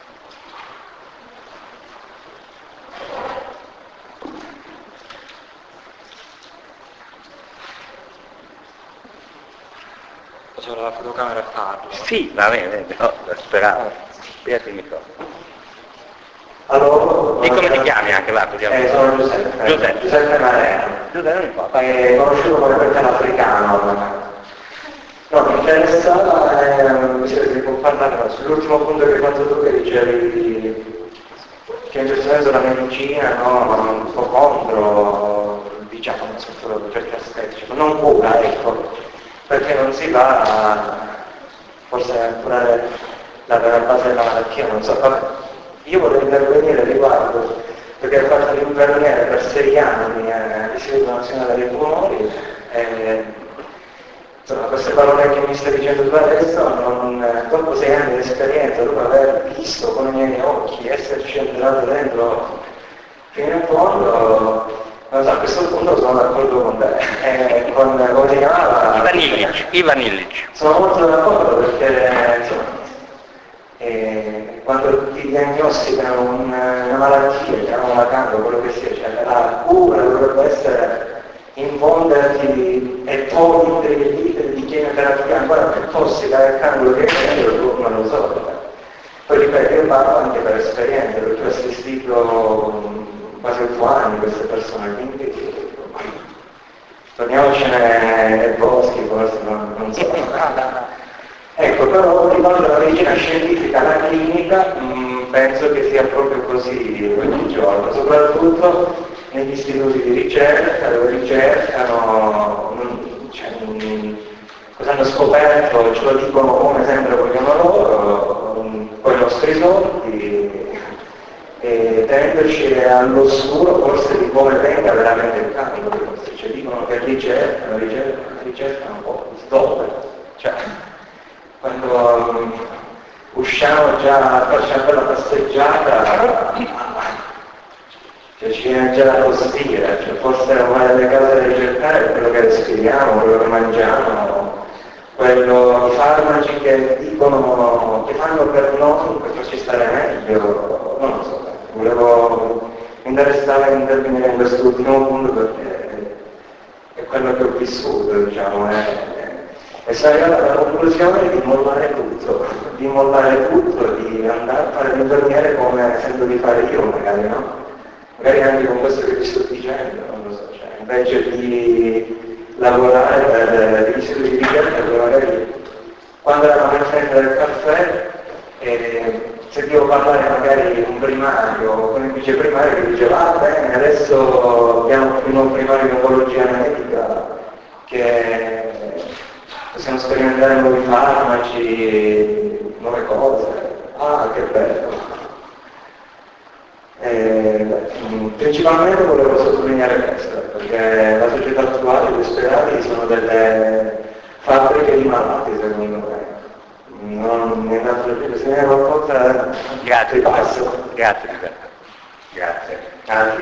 Facevo la fotocamera a farlo. Sì, va bene, no, speravo. Spiegati il microfono. Allora, E come ti chiami anche là? Eh, sono Giuseppe. Giuseppe. Giuseppe Mareno. Giuseppe non importa. È conosciuto come capitano africano. No, mi interessava, eh, mi sembra che può parlare sull'ultimo punto che hai fatto tu, che dicevi che in questo senso la medicina, no, un po' contro, diciamo, sotto certi aspetti, cioè, non cura, ecco, perché non si va a, forse a curare la vera base della malattia, non so, vabbè. Io vorrei intervenire riguardo, perché ho fatto l'infermiere per sei anni all'Istituto Nazionale dei Tumori, e, insomma, queste parole che mi stai dicendo tu adesso, non, dopo sei anni di esperienza, dopo aver visto con i miei occhi, esserci entrato dentro fino in fondo, non so, a questo punto sono d'accordo con te, e con, come si chiamava? Ivan Illich, Ivan Illich. Sono molto d'accordo perché, insomma, e quando ti diagnosticano una malattia, chiamiamola cancro, quello che sia, cioè la cura dovrebbe essere infonderti e togliere le vite di chemioterapia ancora più tossica del cancro che è meglio, tu non lo so. Poi ripeto, io parlo anche per esperienza, perché ho assistito quasi otto anni queste persone, quindi torniamocene ai boschi, forse non, non so. Ecco, però riguardo la medicina scientifica, la clinica, mh, penso che sia proprio così ogni giorno, soprattutto negli istituti di ricerca, dove ricercano, mh, cioè, mh, cosa hanno scoperto, ce lo dicono come sempre vogliono loro, mh, con i nostri soldi, e tenderci all'oscuro forse di come venga veramente il cancro, cioè dicono che ricercano, ricercano, ricercano un po' dove, cioè quando um, usciamo già, facciamo quella passeggiata, cioè ci viene già da tossire, cioè forse una delle cose da ricercare è quello che respiriamo, quello che mangiamo, quello, i farmaci che dicono, che fanno per noi, per farci stare meglio, non lo so, volevo, mi interessava intervenire in quest'ultimo punto perché è quello che ho vissuto, diciamo, è, e sono arrivato alla conclusione di mollare tutto, di mollare tutto, di andare a fare l'infermiere come sento di fare io magari, no? Magari anche con questo che ti sto dicendo, non lo so, cioè, invece di lavorare per gli istituti di ricerca, dove magari quando eravamo nel centro del caffè e sentivo parlare magari un primario con il vice primario che diceva ah bene, adesso abbiamo un primario di oncologia medica che possiamo sperimentare nuovi farmaci, nuove cose. Ah, che bello. E, principalmente volevo sottolineare questo, perché la società attuale, gli ospedali sono delle fabbriche di malati, secondo me. Non è dato più, se ne è qualcosa Grazie, passo. grazie Giuseppe. Grazie. Anzi,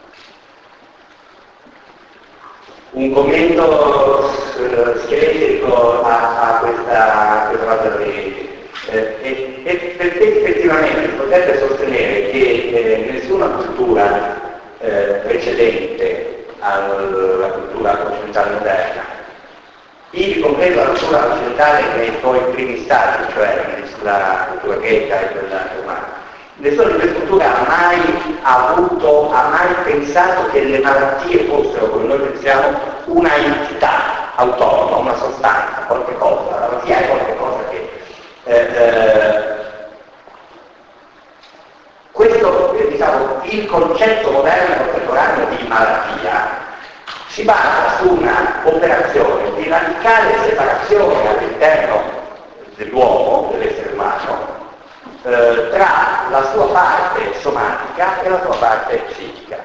un commento eh, schematico a, a questa, questa cosa di eh, e, e perché effettivamente potete sostenere che eh, nessuna cultura eh, precedente alla cultura occidentale moderna, ivi compresa la cultura occidentale nei suoi primi stadi, cioè la cultura greca e quella romana. Nessuna di queste culture ha mai avuto, ha mai pensato che le malattie fossero, come noi pensiamo, una entità autonoma, una sostanza, qualche cosa. La malattia è qualche cosa che eh, eh, questo, eh, diciamo, il concetto moderno contemporaneo di malattia si basa su una operazione di radicale separazione all'interno dell'uomo, dell'essere umano, eh, tra la sua parte somatica e la sua parte psichica.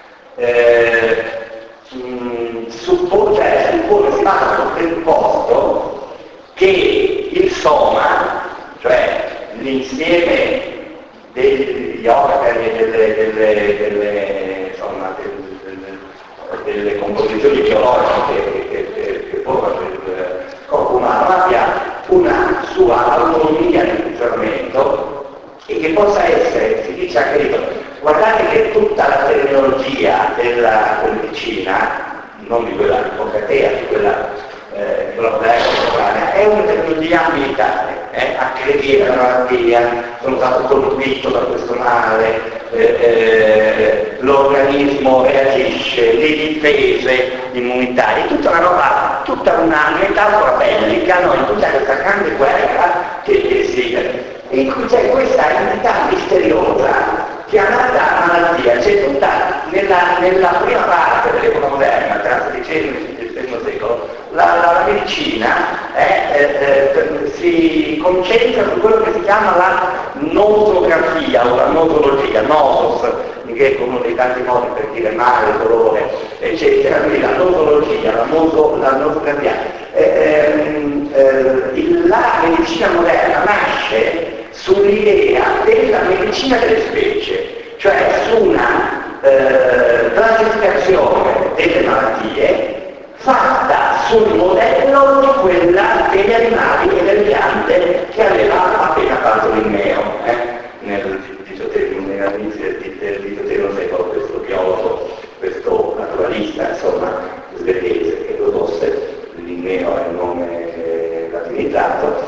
Eh, mh, suppone, cioè, suppone, si basa sul presupposto che il soma, cioè l'insieme degli organi e delle, delle, delle, insomma, delle, delle, delle composizioni biologiche che, che, che, che formano il corpo umano abbia una sua autonomia di funzionamento e che possa essere, si dice anche lì, guardate che tutta la terminologia della medicina, non di quella ipocatea, di quella eh, moderna, è una tecnologia militare, eh? Aggredire la malattia, sono stato colpito da questo male, eh, eh, l'organismo reagisce, le difese immunitarie, tutta una roba, tutta una metafora bellica, no? In tutta questa grande guerra che, che si... in cui c'è questa entità misteriosa chiamata malattia, c'è tutta nella, nella prima parte dell'epoca moderna, tra il sedicesimo e il diciannovesimo secolo, la, la, la medicina eh, eh, eh, si concentra su quello che si chiama la nosografia o la nosologia, nosos, in greco uno dei tanti modi per dire male, dolore, eccetera, quindi la nosologia, la, noso, la nosografia. Eh, ehm, eh, la medicina moderna nasce sull'idea della medicina delle specie, cioè su una eh, classificazione delle malattie fatta sul modello di quella degli animali e delle piante che aveva appena fatto Linneo, eh, nel diciottesimo secolo, questo biologo, questo naturalista, insomma, svedese, che prodosse Linneo è il nome latinizzato,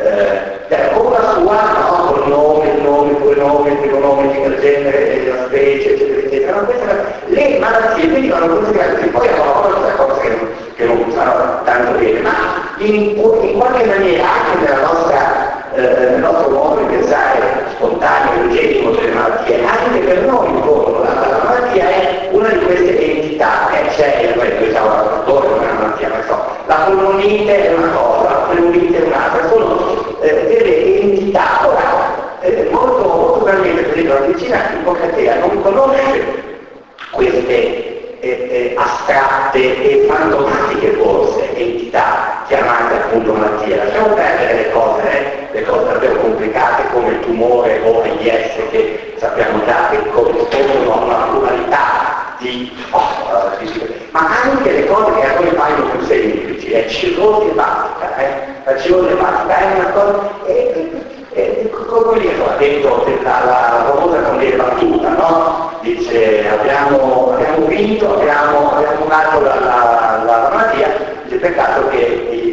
eh, con la sua, no, col nome, il nome, con il nome, il primo nome, il genere, la specie, eccetera, eccetera. Ma queste, le malattie venivano considerate, poi è una cosa, cosa che, non, che non funzionava tanto bene, ma in, in qualche maniera anche nella nostra, eh, nel nostro modo di pensare spontaneo, legittimo delle malattie, anche per noi in fondo, la, la malattia è una di queste entità, eh, c'è, noi diciamo la dottore non è una malattia, ma so, la polmonite è una cosa, la pleurite è un'altra, sono eh, delle entità. Ora, eh, molto, molto probabilmente, per esempio, la medicina ipocatea non conosce queste eh, eh, astratte e fantomatiche forse entità chiamate appunto malattie. Lasciamo perdere le cose, eh, le cose davvero complicate come il tumore o l'A I S che sappiamo già che corrispondono a una pluralità di, oh, di ma anche le cose che a noi paiono più semplici, è cirrosi epatica, eh? La cirrosi epatica è una cosa, eh, eh, come dire, ha detto la, la famosa commedia battuta, no? Dice abbiamo, abbiamo vinto, abbiamo, abbiamo dato la, la, la malattia, dice peccato che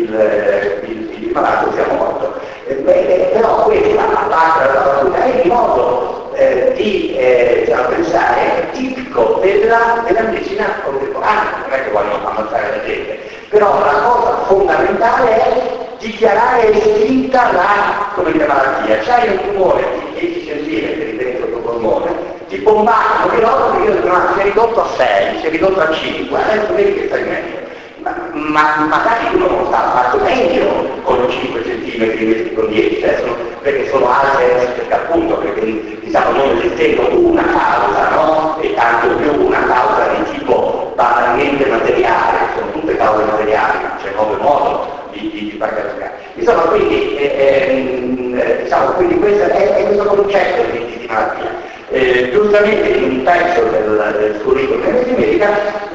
il, il, il malato sia morto. Eh, beh, però questa parte della battuta è il modo eh, di eh, diciamo, pensare tipico della, della medicina contemporanea, non è che vogliono ammazzare la gente, però la cosa fondamentale è dichiarare estinta la come dire, malattia. C'hai un tumore di dieci centimetri dentro il tuo polmone, ti bombardano di notte perché io dico no, si è ridotto a sei, si è ridotto a cinque, adesso vedi che stai meglio. Ma, ma magari uno non sta fatto meglio con cinque centimetri invece che con dieci, cioè sono, perché sono alte, perché appunto, perché diciamo non esistendo una causa, no? E tanto più una causa di tipo banalmente materiale, sono tutte cause materiali, non c'è modo e modo di, di, di parlarne. Insomma, quindi, eh, eh, diciamo, quindi questo è, è questo concetto di, di, di malattia. Eh, giustamente in un pezzo del, del curriculum di medica,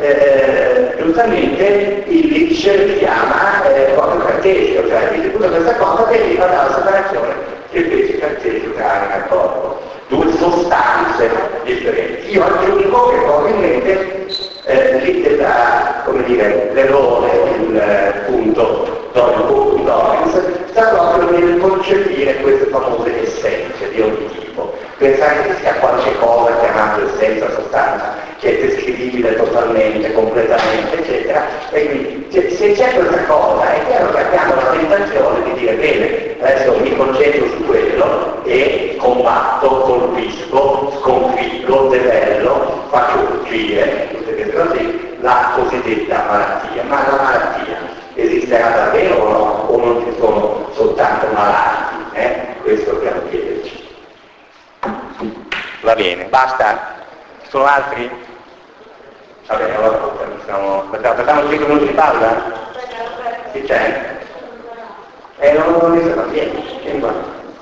eh, giustamente il Lic richiama eh, proprio Cartesio, cioè dice tutta questa cosa deriva dalla separazione che fece Cartesio tra anima e corpo, due sostanze differenti. Io aggiungo che probabilmente eh, la, come dire, l'errore, il eh, punto, il punto Doris, sta proprio nel concepire queste famose essenze di ogni tipo. Pensare che sia qualche cosa chiamata essenza, sostanza, che è descrivibile totalmente, completamente, eccetera, e quindi se, se c'è questa cosa è chiaro che abbiamo la tentazione di dire bene, adesso mi concentro su quello e combatto, colpisco, sconfiggo, devello, faccio fuggire, tutte queste cose, la cosiddetta malattia. Ma la malattia esisterà davvero o no? O non ci sono soltanto malati? Eh? Questo dobbiamo chiederci. Va bene, basta? Ci sono altri? Va bene, allora facciamo, facciamo cinque minuti di pausa? Sì, c'è? Eh, non lo dico, ma vieni, vieni qua.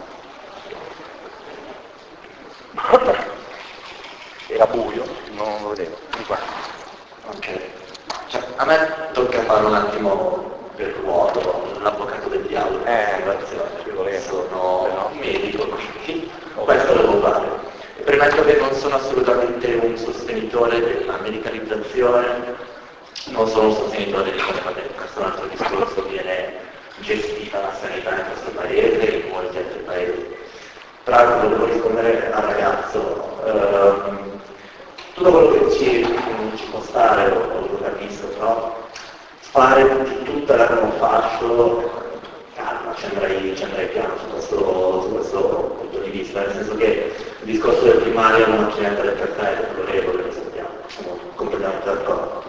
Era buio, non lo vedevo. Vieni qua. Ok. Cioè, a me tocca fare un attimo del ruolo, l'avvocato del diavolo. Eh, ci volevo. sono no. medico, quindi questo devo fare. Premetto che non sono assolutamente un sostenitore della medicalizzazione, non sono un sostenitore di come questo è un altro discorso, viene gestita la sanità in questo paese e in molti altri paesi. Tra l'altro devo rispondere al ragazzo, ehm, tutto quello che ci, ci può stare, lo capisco, però fare di tutta la monofascio, calma, ci andrei, ci andrei piano su questo, su questo punto di vista, nel senso che il discorso del primario è una macchina del caffè, lo regole, lo sappiamo, siamo completamente d'accordo.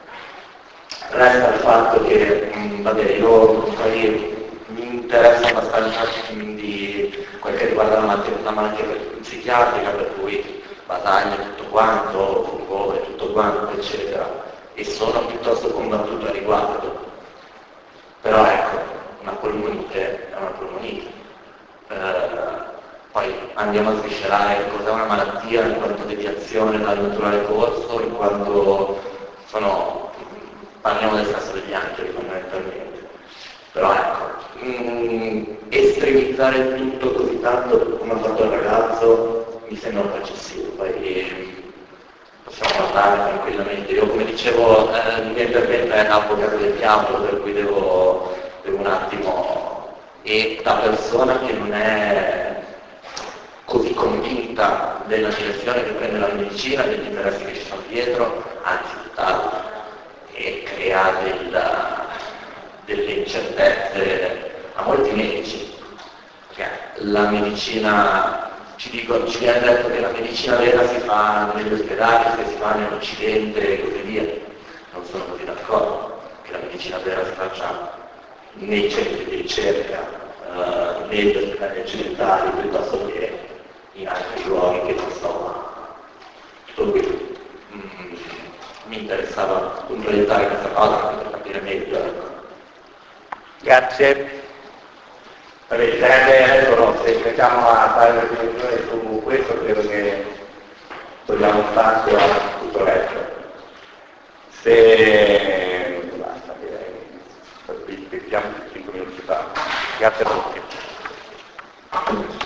Resta il fatto che, mh, vabbè, io poi mi interessa abbastanza di quel che riguarda la malattia, la malattia psichiatrica, per cui battaglia tutto quanto, furgone, tutto quanto, eccetera, e sono piuttosto combattuto a riguardo. Però ecco, una polmonite è una polmonite. Eh, poi andiamo a sviscerare cos'è una malattia in quanto deviazione dal naturale corso, in quanto sono, parliamo del sesso degli angeli fondamentalmente. Però ecco, mh, estremizzare il tutto così tanto come ha fatto il ragazzo mi sembra un po' eccessivo, poi possiamo parlare tranquillamente. Io come dicevo, eh, il mio intervento è avvocato del diavolo, per cui devo, devo un attimo, e da persona che non è così convinta della direzione che prende la medicina, degli interessi che ci sono dietro, anzi tutt'altro, e crea del, delle incertezze a molti medici, perché la medicina, ci, dico, ci viene detto che la medicina vera si fa negli ospedali, che si fa nell'Occidente e così via. Non sono così d'accordo, che la medicina vera si faccia nei centri di ricerca, uh, negli ospedali occidentali, piuttosto che in altri luoghi che non so. Tutto qui. Mm, mi interessava puntualizzare questa cosa per capire meglio. Grazie. Vabbè, sarebbe adesso no, se iniziamo a fare una riflessione su questo, credo che togliamo spazio a tutto il resto. Se basta, direi, vediamo cinque minuti fa. Grazie a tutti.